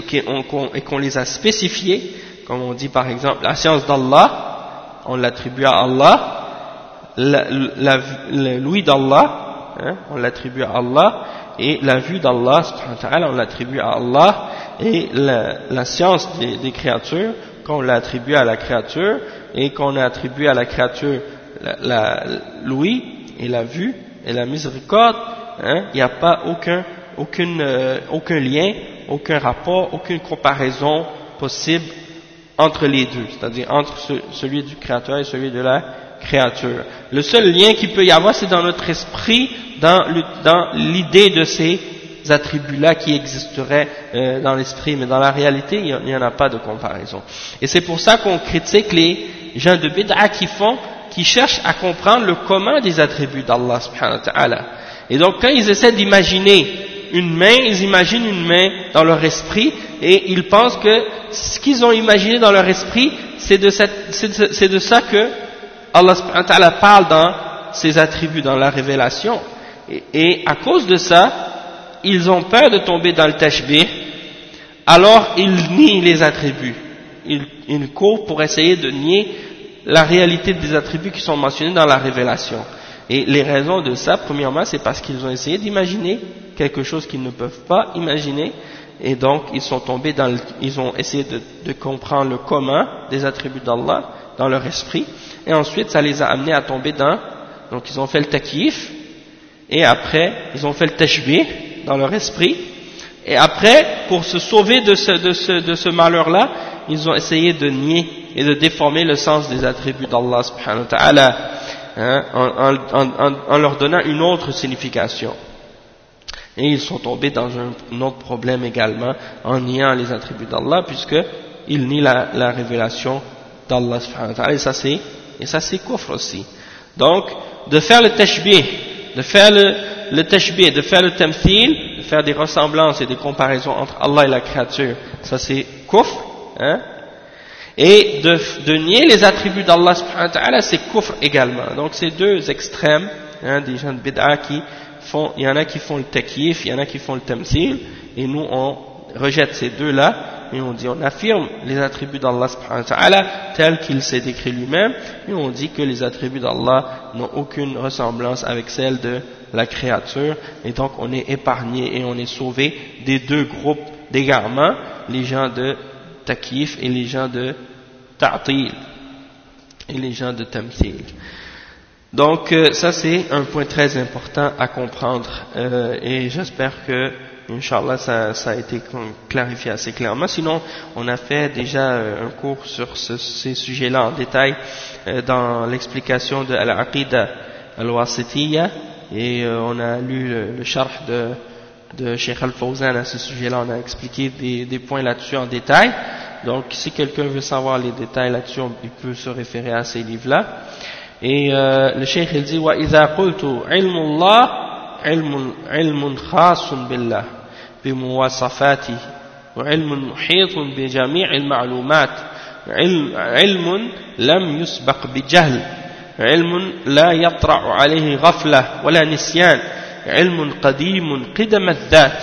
spécifiés, comme on dit par exemple la science d'Allah, on l'attribue à Allah, l'ouïe d'Allah, on l'attribue à Allah, et la vue d'Allah, on l'attribue à Allah, et la science des créatures, qu'on l'attribue à la créature, et qu'on attribue à la créature l'ouïe et la vue et la miséricorde, il n'y a pas aucun lien, aucun rapport, aucune comparaison possible entre les deux, c'est-à-dire entre celui du créateur et celui de la créature. Le seul lien qu'il peut y avoir, c'est dans notre esprit, dans l'idée de ces attributs-là qui existeraient dans l'esprit, mais dans la réalité, il n'y en a pas de comparaison. Et c'est pour ça qu'on critique les gens de bid'a qui cherchent à comprendre le commun des attributs d'Allah subhanahu wa ta'ala. Et donc quand ils essaient d'imaginer une main, ils imaginent une main dans leur esprit, et ils pensent que ce qu'ils ont imaginé dans leur esprit, c'est de ça que Allah subhanahu wa ta'ala parle dans ses attributs, dans la révélation. Et à cause de ça, ils ont peur de tomber dans le tashbih, alors ils nient les attributs. Ils courent pour essayer de nier la réalité des attributs qui sont mentionnés dans la révélation. Et les raisons de ça, premièrement, c'est parce qu'ils ont essayé d'imaginer quelque chose qu'ils ne peuvent pas imaginer, et donc ils ont essayé de comprendre le commun des attributs d'Allah dans leur esprit, et ensuite ça les a amenés à tomber donc ils ont fait le takyif, et après ils ont fait le tashbih dans leur esprit, et après, pour se sauver de ce malheur-là, ils ont essayé de nier et de déformer le sens des attributs d'Allah subhanahu wa ta'ala. hein, en leur donnant une autre signification. Et ils sont tombés dans un autre problème également en niant les attributs d'Allah, puisqu'ils nient la révélation d'Allah subhanahu wa ta'ala, et ça c'est kufr aussi. Donc, de faire le tashbih, de faire le tashbih, de faire le tamthil, de faire des ressemblances et des comparaisons entre Allah et la créature, ça c'est kufr, hein. Et de nier les attributs d'Allah subhanahu wa ta'ala, c'est kufr également. Donc c'est deux extrêmes, hein, des gens de bid'a il y en a qui font le takyif, il y en a qui font le tamthil, et nous on rejette ces deux-là, et on dit, on affirme les attributs d'Allah subhanahu wa ta'ala tels qu'il s'est décrit lui-même, et on dit que les attributs d'Allah n'ont aucune ressemblance avec celle de la créature, et donc on est épargné et on est sauvé des deux groupes d'égarements, les gens de takyif et les gens de ta'til, et les gens de tamthil. Donc ça c'est un point très important à comprendre, et j'espère que Inch'Allah ça a été clarifié assez clairement. Sinon on a fait déjà un cours sur ces sujets-là en détail dans l'explication de Al-Aqidah Al-Wasitiyya, et on a lu le sharh de Cheikh Al-Fawzan à ce sujet-là. On a expliqué des points là-dessus en détail. Donc si quelqu'un veut savoir les détails là-dessus, il peut se référer à ces livres-là. Et le Cheikh il dit وَإِذَا قُلْتُ عِلْمُ اللَّهِ عِلْمٌ خاص بِاللَّهِ بمواصفاته وعلم محيط بجميع المعلومات علم لم يسبق بجهل علم لا يطرأ عليه غفلة ولا نسيان علم قديم قدم الذات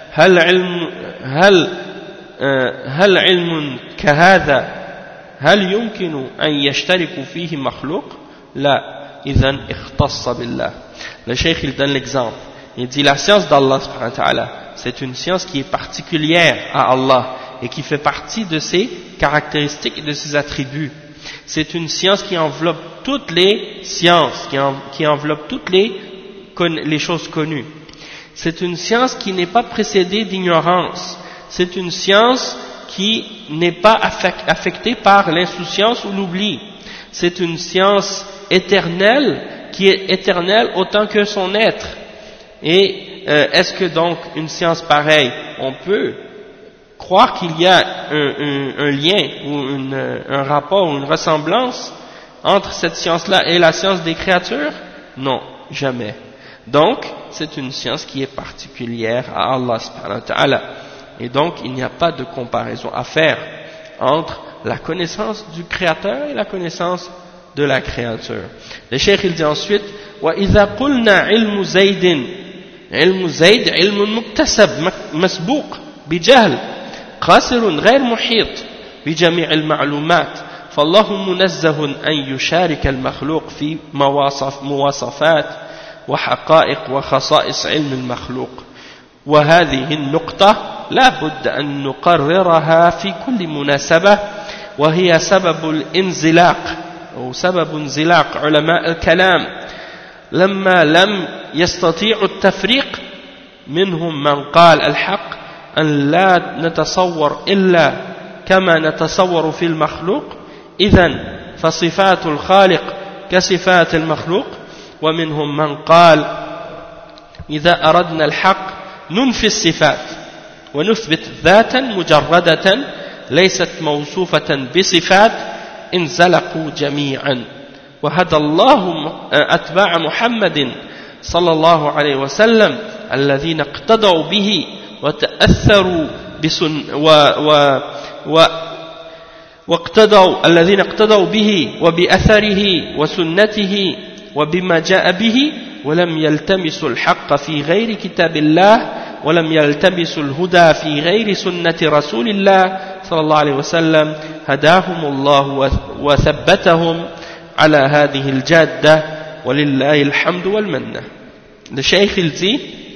هل علم كهذا هل يمكن أن يشترك فيه مخلوق لا إذن اختص بالله. Le Cheikh il donne l'exemple, il dit la science d'Allah subhanahu wa ta'ala, c'est une science qui est particulière à Allah et qui fait partie de ses caractéristiques et de ses attributs. C'est une science qui enveloppe toutes les sciences, qui enveloppe toutes les choses connues. C'est une science qui n'est pas précédée d'ignorance. C'est une science qui n'est pas affectée par l'insouciance ou l'oubli. C'est une science éternelle qui est éternelle autant que son être. Et est-ce que donc une science pareille, on peut croire qu'il y a un lien ou un rapport ou une ressemblance entre cette science-là et la science des créatures? Non, jamais. Donc, c'est une science qui est particulière à Allah subhanahu wa ta'ala. Et donc, il n'y a pas de comparaison à faire entre la connaissance du créateur et la connaissance de la créature. Le cheikh il dit ensuite وَإِذَا قُلْنَا عِلْمُ زَيْدٍ علم زيد علم مكتسب مسبوق بجهل قاصر غير محيط بجميع المعلومات فالله منزه أن يشارك المخلوق في مواصفات وحقائق وخصائص علم المخلوق وهذه النقطة لا بد أن نقررها في كل مناسبة وهي سبب الانزلاق أو سبب انزلاق علماء الكلام لما لم يستطيعوا التفريق منهم من قال الحق أن لا نتصور إلا كما نتصور في المخلوق إذن فصفات الخالق كصفات المخلوق ومنهم من قال إذا أردنا الحق ننفي الصفات ونثبت ذاتا مجردة ليست موصوفة بصفات انزلقوا جميعا وهدى الله أتباع محمد صلى الله عليه وسلم الذين اقتدوا به وتأثروا الذين اقتدوا به وبأثره وسنته وبما جاء به ولم يلتمسوا الحق في غير كتاب الله ولم يلتمسوا الهدى في غير سنة رسول الله صلى الله عليه وسلم هداهم الله وثبتهم على هذه الجادة ولله الحمد والمنة. Le cheikh il dit,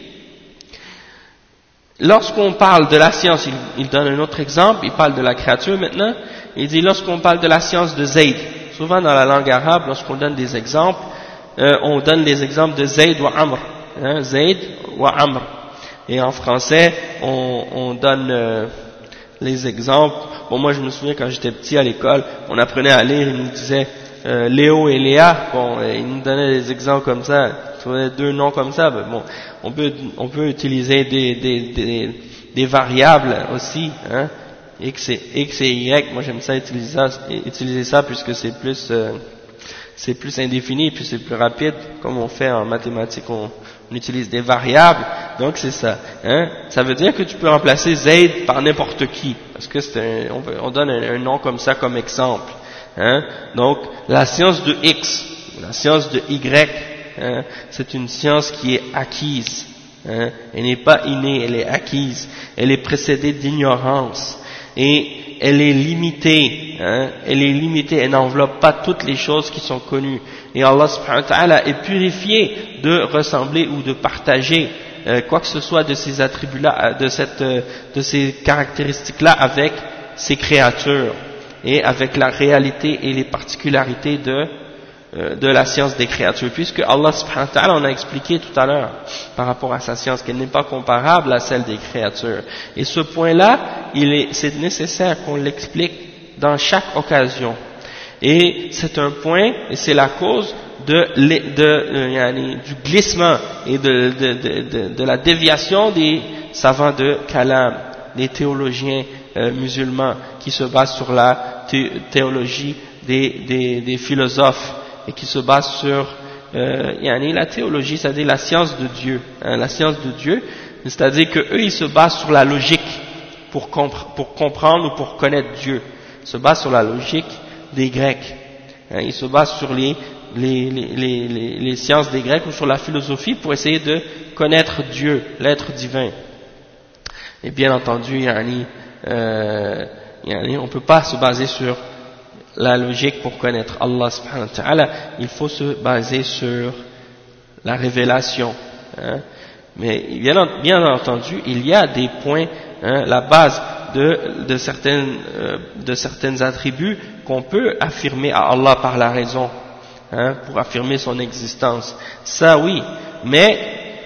lorsqu'on parle de la science, il donne un autre exemple, il parle de la créature maintenant, il dit lorsqu'on parle de la science de Zayd, souvent dans la langue arabe, lorsqu'on donne des exemples, on donne les exemples de Zayd wa Amr, hein, Zayd wa Amr, et en français on donne les exemples. Bon, moi je me souviens quand j'étais petit à l'école, on apprenait à lire, il nous disait Léo et Léa, bon, ils nous donnaient des exemples comme ça, deux noms comme ça, ben bon, on peut utiliser des variables aussi, hein, X et Y, moi j'aime ça utiliser ça puisque c'est plus indéfini, puis c'est plus rapide, comme on fait en mathématiques, on utilise des variables, donc c'est ça, hein. Ça veut dire que tu peux remplacer Z par n'importe qui, parce que on donne un nom comme ça comme exemple, hein. Donc la science de X, la science de Y, hein, c'est une science qui est acquise, hein. Elle n'est pas innée, elle est acquise, elle est précédée d'ignorance, et elle est limitée, hein, elle n'enveloppe pas toutes les choses qui sont connues. Et Allah subhanahu wa ta'ala est purifié de ressembler ou de partager quoi que ce soit de ces attributs-là, de ces caractéristiques-là avec ses créatures et avec la réalité et les particularités de la science des créatures, puisque Allah subhanahu wa ta'ala, on a expliqué tout à l'heure par rapport à sa science qu'elle n'est pas comparable à celle des créatures. Et ce point-là, c'est nécessaire qu'on l'explique dans chaque occasion. Et c'est un point, et c'est la cause du glissement et de la déviation des savants de Kalam, des théologiens musulmans qui se basent sur la théologie des philosophes et qui se basent sur la théologie, c'est-à-dire la science de Dieu, hein, la science de Dieu, c'est-à-dire que eux ils se basent sur la logique pour comprendre ou pour connaître Dieu. Ils se basent sur la logique des Grecs, hein, ils se basent sur les sciences des Grecs ou sur la philosophie pour essayer de connaître Dieu, l'être divin. Et bien entendu, on ne peut pas se baser sur la logique pour connaître Allah subhanahu wa ta'ala, il faut se baser sur la révélation, hein. Mais bien entendu, il y a des points, hein, la base de certains attributs qu'on peut affirmer à Allah par la raison, hein, pour affirmer son existence. Ça oui, mais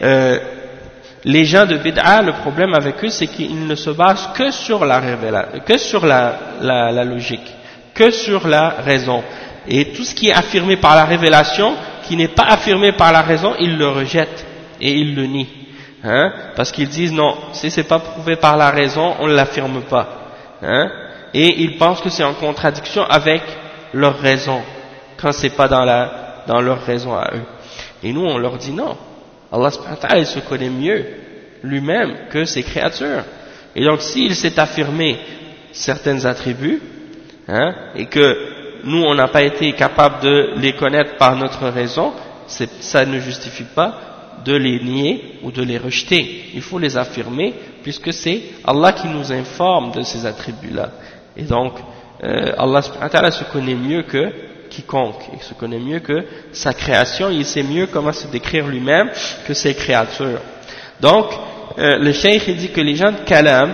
les gens de bid'a, le problème avec eux, c'est qu'ils ne se basent que sur la révélation, que sur la logique, que sur la raison. Et tout ce qui est affirmé par la révélation, qui n'est pas affirmé par la raison, ils le rejettent et ils le nient, hein, parce qu'ils disent non, si c'est pas prouvé par la raison, on ne l'affirme pas, hein, et ils pensent que c'est en contradiction avec leur raison, quand c'est pas dans leur raison à eux. Et nous on leur dit non, Allah subhanahu wa ta'ala il se connaît mieux lui-même que ses créatures, et donc s'il s'est affirmé certains attributs, hein, et que nous on n'a pas été capable de les connaître par notre raison, ça ne justifie pas de les nier ou de les rejeter. Il faut les affirmer puisque c'est Allah qui nous informe de ces attributs-là. Et donc Allah subhanahu wa ta'ala se connaît mieux que quiconque, il se connaît mieux que sa création, il sait mieux comment se décrire lui-même que ses créatures. Donc le cheikh il dit que les gens de Kalam,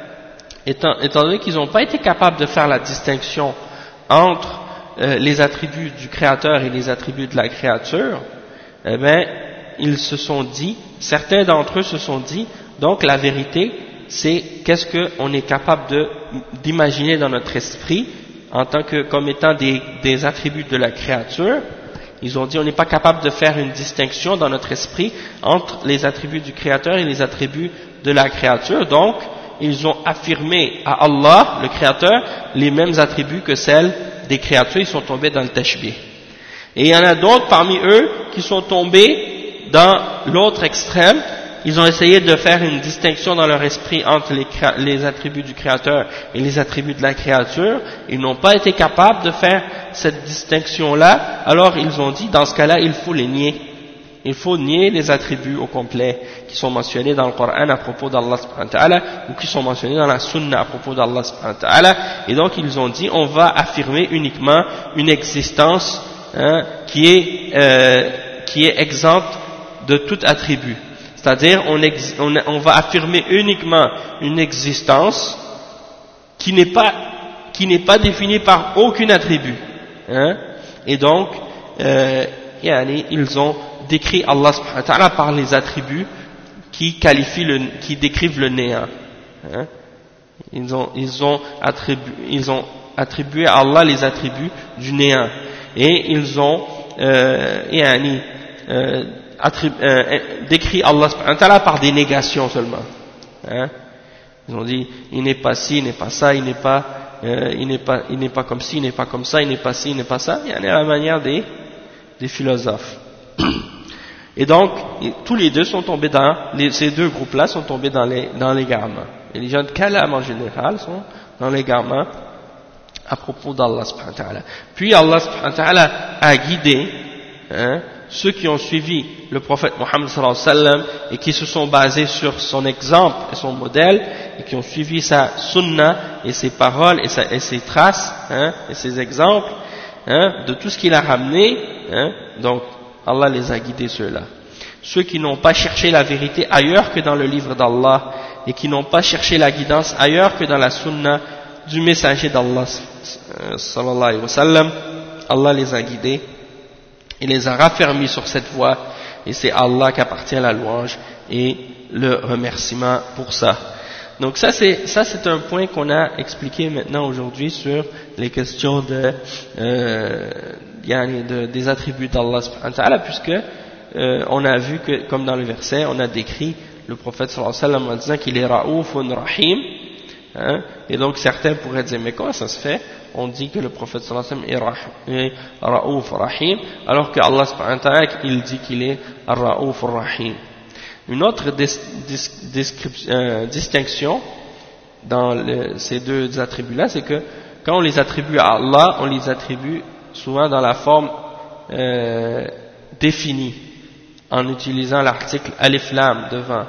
étant donné qu'ils n'ont pas été capables de faire la distinction entre les attributs du créateur et les attributs de la créature, eh bien, ils se sont dit, certains d'entre eux se sont dit, donc la vérité, c'est qu'est-ce qu'on est capable d'imaginer dans notre esprit comme étant des attributs de la créature. Ils ont dit, on n'est pas capable de faire une distinction dans notre esprit entre les attributs du créateur et les attributs de la créature, donc ils ont affirmé à Allah, le créateur, les mêmes attributs que celles des créatures, ils sont tombés dans le tashbih. Et il y en a d'autres parmi eux qui sont tombés dans l'autre extrême, ils ont essayé de faire une distinction dans leur esprit entre les attributs du créateur et les attributs de la créature, ils n'ont pas été capables de faire cette distinction-là, alors ils ont dit, dans ce cas-là, il faut les nier. Il faut nier les attributs au complet qui sont mentionnés dans le Coran à propos d'Allah subhanahu wa ta'ala ou qui sont mentionnés dans la Sunna à propos d'Allah subhanahu wa ta'ala. Et donc ils ont dit on va affirmer uniquement une existence, hein, qui est exempte de tout attribut. C'est-à-dire on va affirmer uniquement une existence qui n'est pas définie par aucun attribut, hein. Et donc ils ont décrit Allah subhanahu wa ta'ala par les attributs qui décrivent le néant, hein. Ils ont attribué à Allah les attributs du néant, et ils ont décrit Allah subhanahu wa ta'ala par des négations seulement, hein. Ils ont dit il n'est pas ci, il n'est pas ça, il n'est pas comme ci, il n'est pas comme ça, il n'est pas ci, il n'est pas ça. Il y en a la manière des philosophes. Et donc tous les deux sont tombés ces deux groupes-là sont tombés dans l'égarement. Et les gens de kalam en général sont dans l'égarement à propos d'Allah subhanahu wa ta'ala. Puis Allah subhanahu wa ta'ala a guidé, hein, ceux qui ont suivi le prophète Mohammed sallallahu alayhi wa sallam et qui se sont basés sur son exemple et son modèle et qui ont suivi sa sunna et ses paroles et ses traces, hein, et ses exemples, hein, de tout ce qu'il a ramené, hein. Donc Allah les a guidés, ceux-là. Ceux qui n'ont pas cherché la vérité ailleurs que dans le livre d'Allah et qui n'ont pas cherché la guidance ailleurs que dans la sunna du messager d'Allah sallallahu alayhi wa sallam, Allah les a guidés. Il les a raffermis sur cette voie, et c'est Allah qu'appartient la louange et le remerciement pour ça. Donc ça c'est un point qu'on a expliqué maintenant aujourd'hui sur les questions des attributs d'Allah subhanahu wa ta'ala, puisque on a vu que, comme dans le verset, on a décrit le prophète sallallahu alayhi wa sallam en disant qu'il est Ra'oufun Rahim, hein, et donc certains pourraient dire mais comment ça se fait? On dit que le prophète sallallahu alayhi wa sallam est Ra'ouf Rahim, alors que Allah subhanahu wa ta'ala, il dit qu'il est Ra'ouf Rahim. Une autre distinction dans ces deux attributs-là, c'est que quand on les attribue à Allah, on les attribue souvent dans la forme définie, en utilisant l'article Alif Lam devant,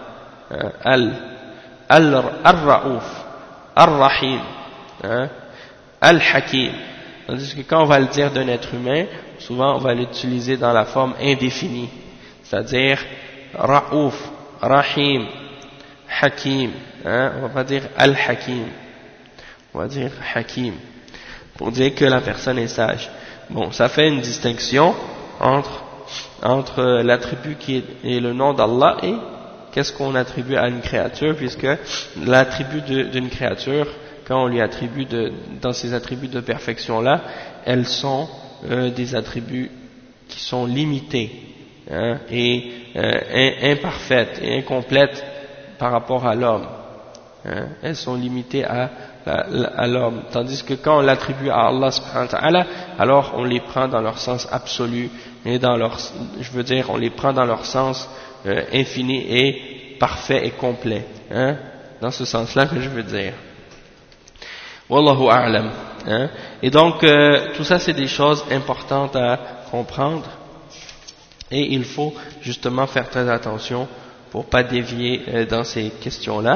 Al-Ra'ouf, Ar-Rahim, hein, Al-Hakim. Tandis que quand on va le dire d'un être humain, souvent on va l'utiliser dans la forme indéfinie, c'est-à-dire Ra'ouf, Rahim, Hakim, hein, on va pas dire Al-Hakim, on va dire Hakim, pour dire que la personne est sage. Bon, ça fait une distinction entre l'attribut qui est le nom d'Allah et qu'est-ce qu'on attribue à une créature, puisque l'attribut d'une créature, quand on lui attribue dans ces attributs de perfection-là, elles sont des attributs qui sont limités, hein, et imparfaites et incomplètes par rapport à l'homme, hein. Elles sont limitées à l'homme, tandis que quand on l'attribue à Allah subhanahu wa ta'ala, alors on les prend dans leur sens absolu et on les prend dans leur sens infini et parfait et complet, hein, dans ce sens-là que je veux dire. Wallahu a'lam, hein. Et donc tout ça c'est des choses importantes à comprendre et il faut justement faire très attention pour pas dévier dans ces questions-là.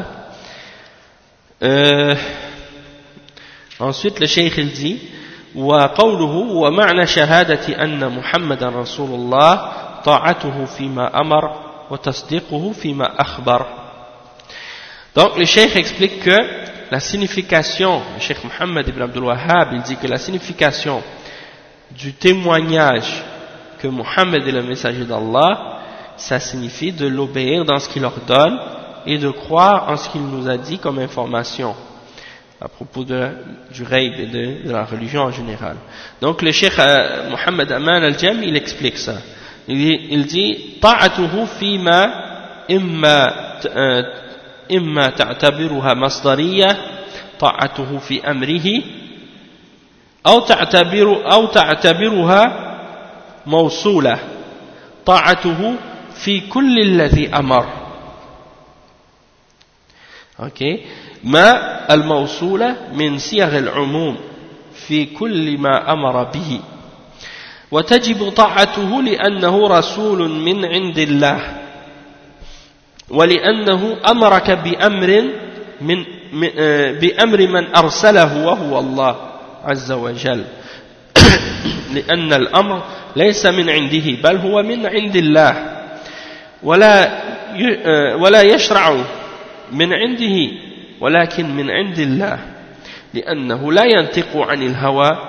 Ensuite le cheikh il dit وقوله ومعنى شهادة أن محمد رسول الله طاعته فيما أمر وتصديقه فيما أخبر. Donc le cheikh explique que la signification, le cheikh Mohammed ibn Abdul Wahhab, il dit que la signification du témoignage que Mohammed est le messager d'Allah, ça signifie de l'obéir dans ce qu'il ordonne et de croire en ce qu'il nous a dit comme information à propos du ghaib et de la religion en général. Donc le cheikh Mohammed Aman al-Jam, il explique ça. Il dit ta'atuhu fima imma ta'tabiruha masdariyya ta'atuhu fi amrihi أو تعتبرها موصولة طاعته في كل الذي أمر. Okay. ما الموصولة من صيغ العموم في كل ما أمر به وتجب طاعته لأنه رسول من عند الله ولأنه أمرك بأمر من أرسله وهو الله عز وجل لأن الأمر ليس من عنده بل هو من عند الله ولا يشرع من عنده ولكن من عند الله لأنه لا ينطق عن الهوى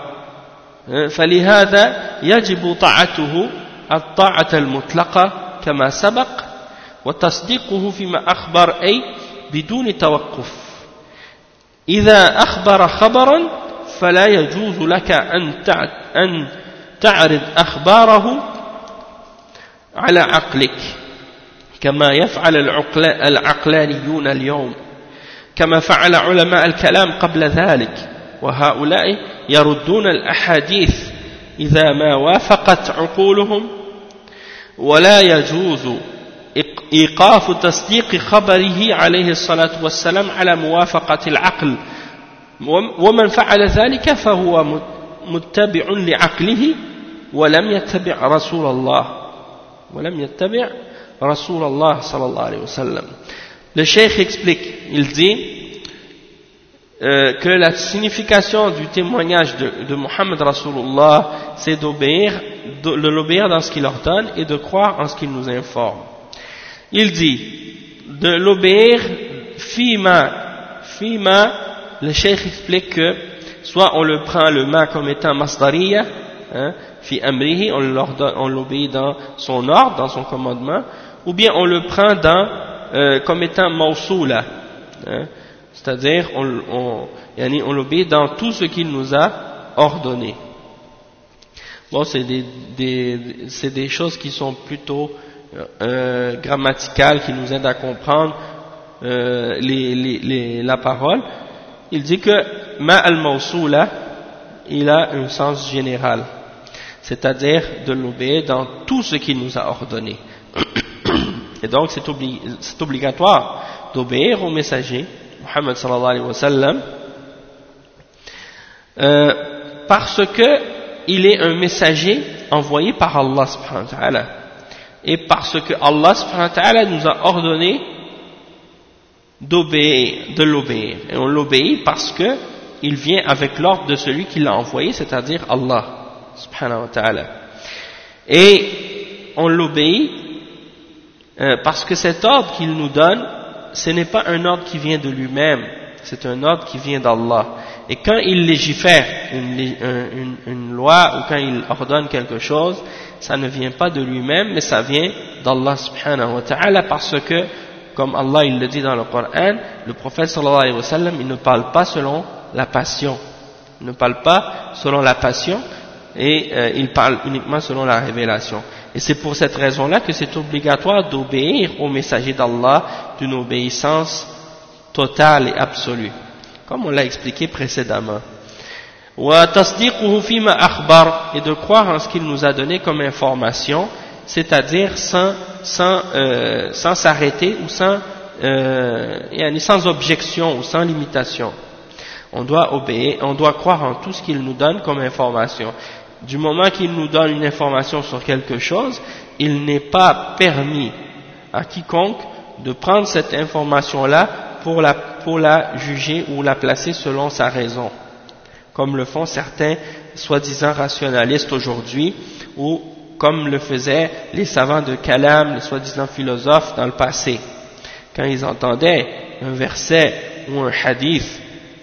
فلهذا يجب طاعته الطاعة المطلقة كما سبق وتصديقه فيما أخبر أي بدون توقف إذا أخبر خبرا فلا يجوز لك أن تعرض أخباره على عقلك كما يفعل العقلانيون اليوم كما فعل علماء الكلام قبل ذلك وهؤلاء يردون الأحاديث إذا ما وافقت عقولهم ولا يجوز إيقاف تصديق خبره عليه الصلاة والسلام على موافقة العقل ومن فعل ذلك فهو متبع لعقله ولم يتبع رسول الله صلى الله عليه وسلم. Le cheikh explique, il dit que la signification du témoignage de Muhammad Rasulullah, c'est de l'obéir dans ce qu'il ordonne et de croire en ce qu'il nous informe. Il dit de l'obéir fima, le cheikh explique que soit on le prend le ma comme étant masdariya, fi amrihi, on l'obéit dans son ordre, dans son commandement, ou bien on le prend comme étant mawsoula, c'est-à-dire on l'obéit dans tout ce qu'il nous a ordonné. Bon, c'est des choses qui sont plutôt grammaticales, qui nous aident à comprendre la parole. Il dit que ma al-mawsoula, il a un sens général, c'est-à-dire de l'obéir dans tout ce qu'il nous a ordonné. Et donc c'est obligatoire d'obéir au messager Muhammad sallallahu alayhi wa sallam parce que il est un messager envoyé par Allah subhanahu wa ta'ala et parce que Allah subhanahu wa ta'ala nous a ordonné de l'obéir, et on l'obéit parce que il vient avec l'ordre de celui qui l'a envoyé, c'est-à-dire Allah subhanahu wa ta'ala, et on l'obéit parce que cet ordre qu'il nous donne, ce n'est pas un ordre qui vient de lui-même, c'est un ordre qui vient d'Allah. Et quand il légifère une loi ou quand il ordonne quelque chose, ça ne vient pas de lui-même, mais ça vient d'Allah subhanahu wa ta'ala, parce que, comme Allah il le dit dans le Coran, le prophète sallallahu alayhi wa sallam, il ne parle pas selon la passion. Il ne parle pas selon la passion, et il parle uniquement selon la révélation. Et c'est pour cette raison-là que c'est obligatoire d'obéir au messager d'Allah d'une obéissance totale et absolue, comme on l'a expliqué précédemment. Et de croire en ce qu'il nous a donné comme information, c'est-à-dire sans s'arrêter ou sans objection ou sans limitation. On doit obéir, on doit croire en tout ce qu'il nous donne comme information. Du moment qu'il nous donne une information sur quelque chose, il n'est pas permis à quiconque de prendre cette information-là pour la juger ou la placer selon sa raison, comme le font certains soi-disant rationalistes aujourd'hui, ou comme le faisaient les savants de Kalam, les soi-disant philosophes dans le passé. Quand ils entendaient un verset ou un hadith,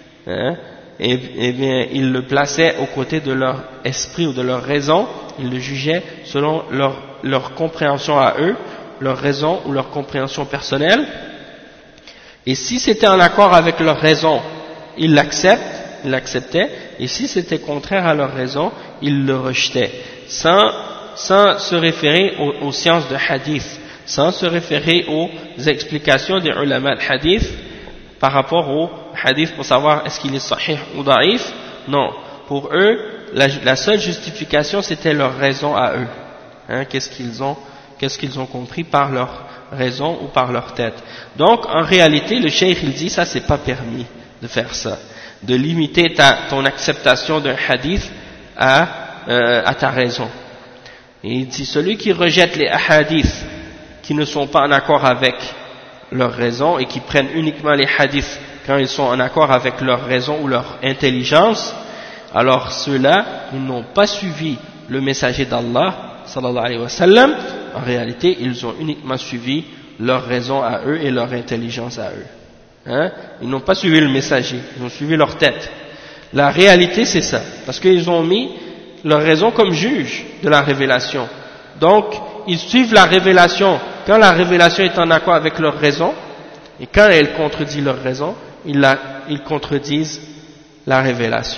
et bien ils le plaçaient aux côtés de leur esprit ou de leur raison, ils le jugeaient selon leur compréhension à eux, leur raison ou leur compréhension personnelle, et si c'était en accord avec leur raison, ils l'acceptaient, et si c'était contraire à leur raison, ils le rejetaient, sans se référer aux sciences de hadith, sans se référer aux explications des ulama de hadith par rapport au hadith pour savoir est-ce qu'il est sahih ou da'if. Non, pour eux, la seule justification c'était leur raison à eux, qu'est-ce qu'ils ont compris par leur raison ou par leur tête. Donc en réalité le cheikh il dit ça c'est pas permis de faire ça, de limiter ton acceptation d'un hadith à ta raison. Et il dit celui qui rejette les hadiths qui ne sont pas en accord avec leur raison et qui prennent uniquement les hadiths quand ils sont en accord avec leur raison ou leur intelligence, alors ceux-là ils n'ont pas suivi le messager d'Allah sallallahu alayhi wa sallam. En réalité ils ont uniquement suivi leur raison à eux et leur intelligence à eux, ils n'ont pas suivi le messager, ils ont suivi leur tête. La réalité c'est ça, parce qu'ils ont mis leur raison comme juge de la révélation. Donc ils suivent la révélation quand la révélation est en accord avec leur raison, et quand elle contredit leur raison, ils contredisent la révélation.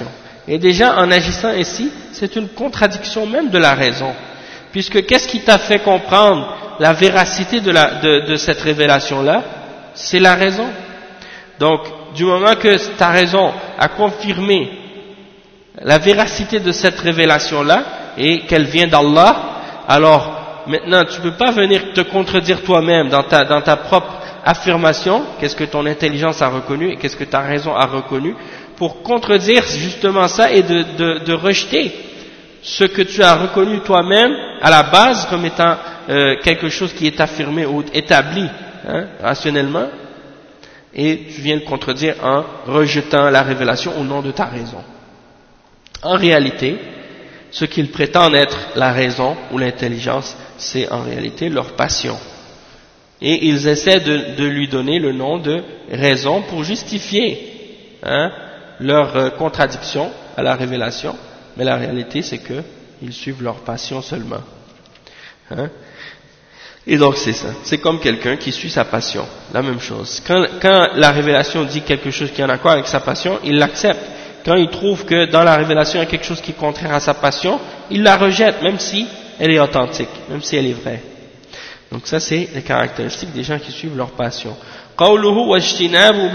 Et déjà, en agissant ainsi, c'est une contradiction même de la raison. Puisque qu'est-ce qui t'a fait comprendre la véracité de cette révélation-là? C'est la raison. Donc, du moment que ta raison a confirmé la véracité de cette révélation-là, et qu'elle vient d'Allah, alors maintenant tu ne peux pas venir te contredire toi-même dans ta propre affirmation, qu'est-ce que ton intelligence a reconnu et qu'est-ce que ta raison a reconnu, pour contredire justement ça et de rejeter ce que tu as reconnu toi-même à la base comme étant quelque chose qui est affirmé ou établi rationnellement, et tu viens le contredire en rejetant la révélation au nom de ta raison. En réalité, ce qu'ils prétendent être la raison ou l'intelligence, c'est en réalité leur passion. Et ils essaient de lui donner le nom de raison pour justifier leur contradiction à la révélation, mais la réalité c'est qu'ils suivent leur passion seulement. Et donc c'est ça, c'est comme quelqu'un qui suit sa passion, la même chose. Quand la révélation dit quelque chose qui est en accord avec sa passion, il l'accepte. Quand il trouve que dans la révélation il y a quelque chose qui est contraire à sa passion, il la rejette, même si elle est authentique, même si elle est vraie. Donc ça c'est les caractéristiques des gens qui suivent leur passion. قوله واجتناب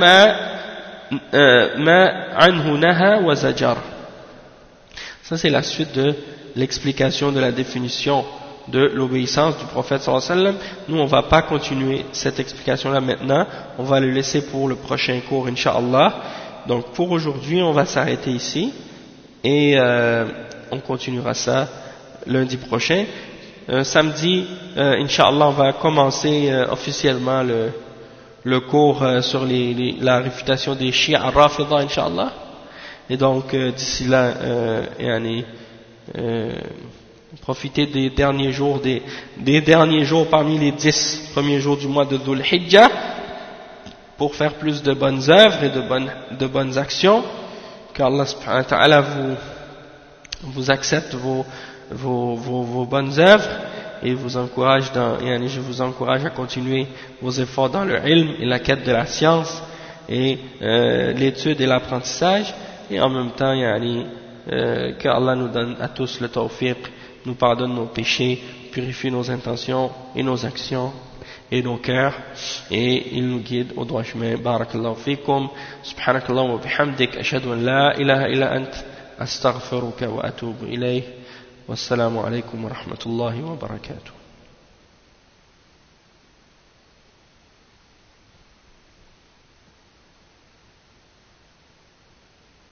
ما عنه نهى وزجر. Ça c'est la suite de l'explication de la définition de l'obéissance du prophète sallallahu alayhi wa sallam. Nous on va pas continuer cette explication là maintenant, on va le laisser pour le prochain cours incha'Allah. Donc pour aujourd'hui on va s'arrêter ici et on continuera ça lundi prochain. Samedi incha'Allah on va commencer officiellement le cours sur la réfutation des Shia Rafida incha'Allah, et donc d'ici là profitez des derniers jours parmi les 10 premiers jours du mois de Dhul Hijjah pour faire plus de bonnes œuvres et de bonnes actions, qu'Allah subhanahu wa ta'ala vous accepte vos bonnes œuvres et vous encourage je vous encourage à continuer vos efforts dans le ilm et la quête de la science et l'étude et l'apprentissage, et en même temps que Allah nous donne à tous le tawfiq, nous pardonne nos péchés, purifie nos intentions et nos actions et nos cœurs, et il nous guide au droit chemin. Barakallahu fikum, subhanakallahu wa bihamdik, ashhadu an la ilaha illa ant, astaghfiruka wa atubu ilayh. Wassalamu alaikum wa rahmatullahi wa barakatuh.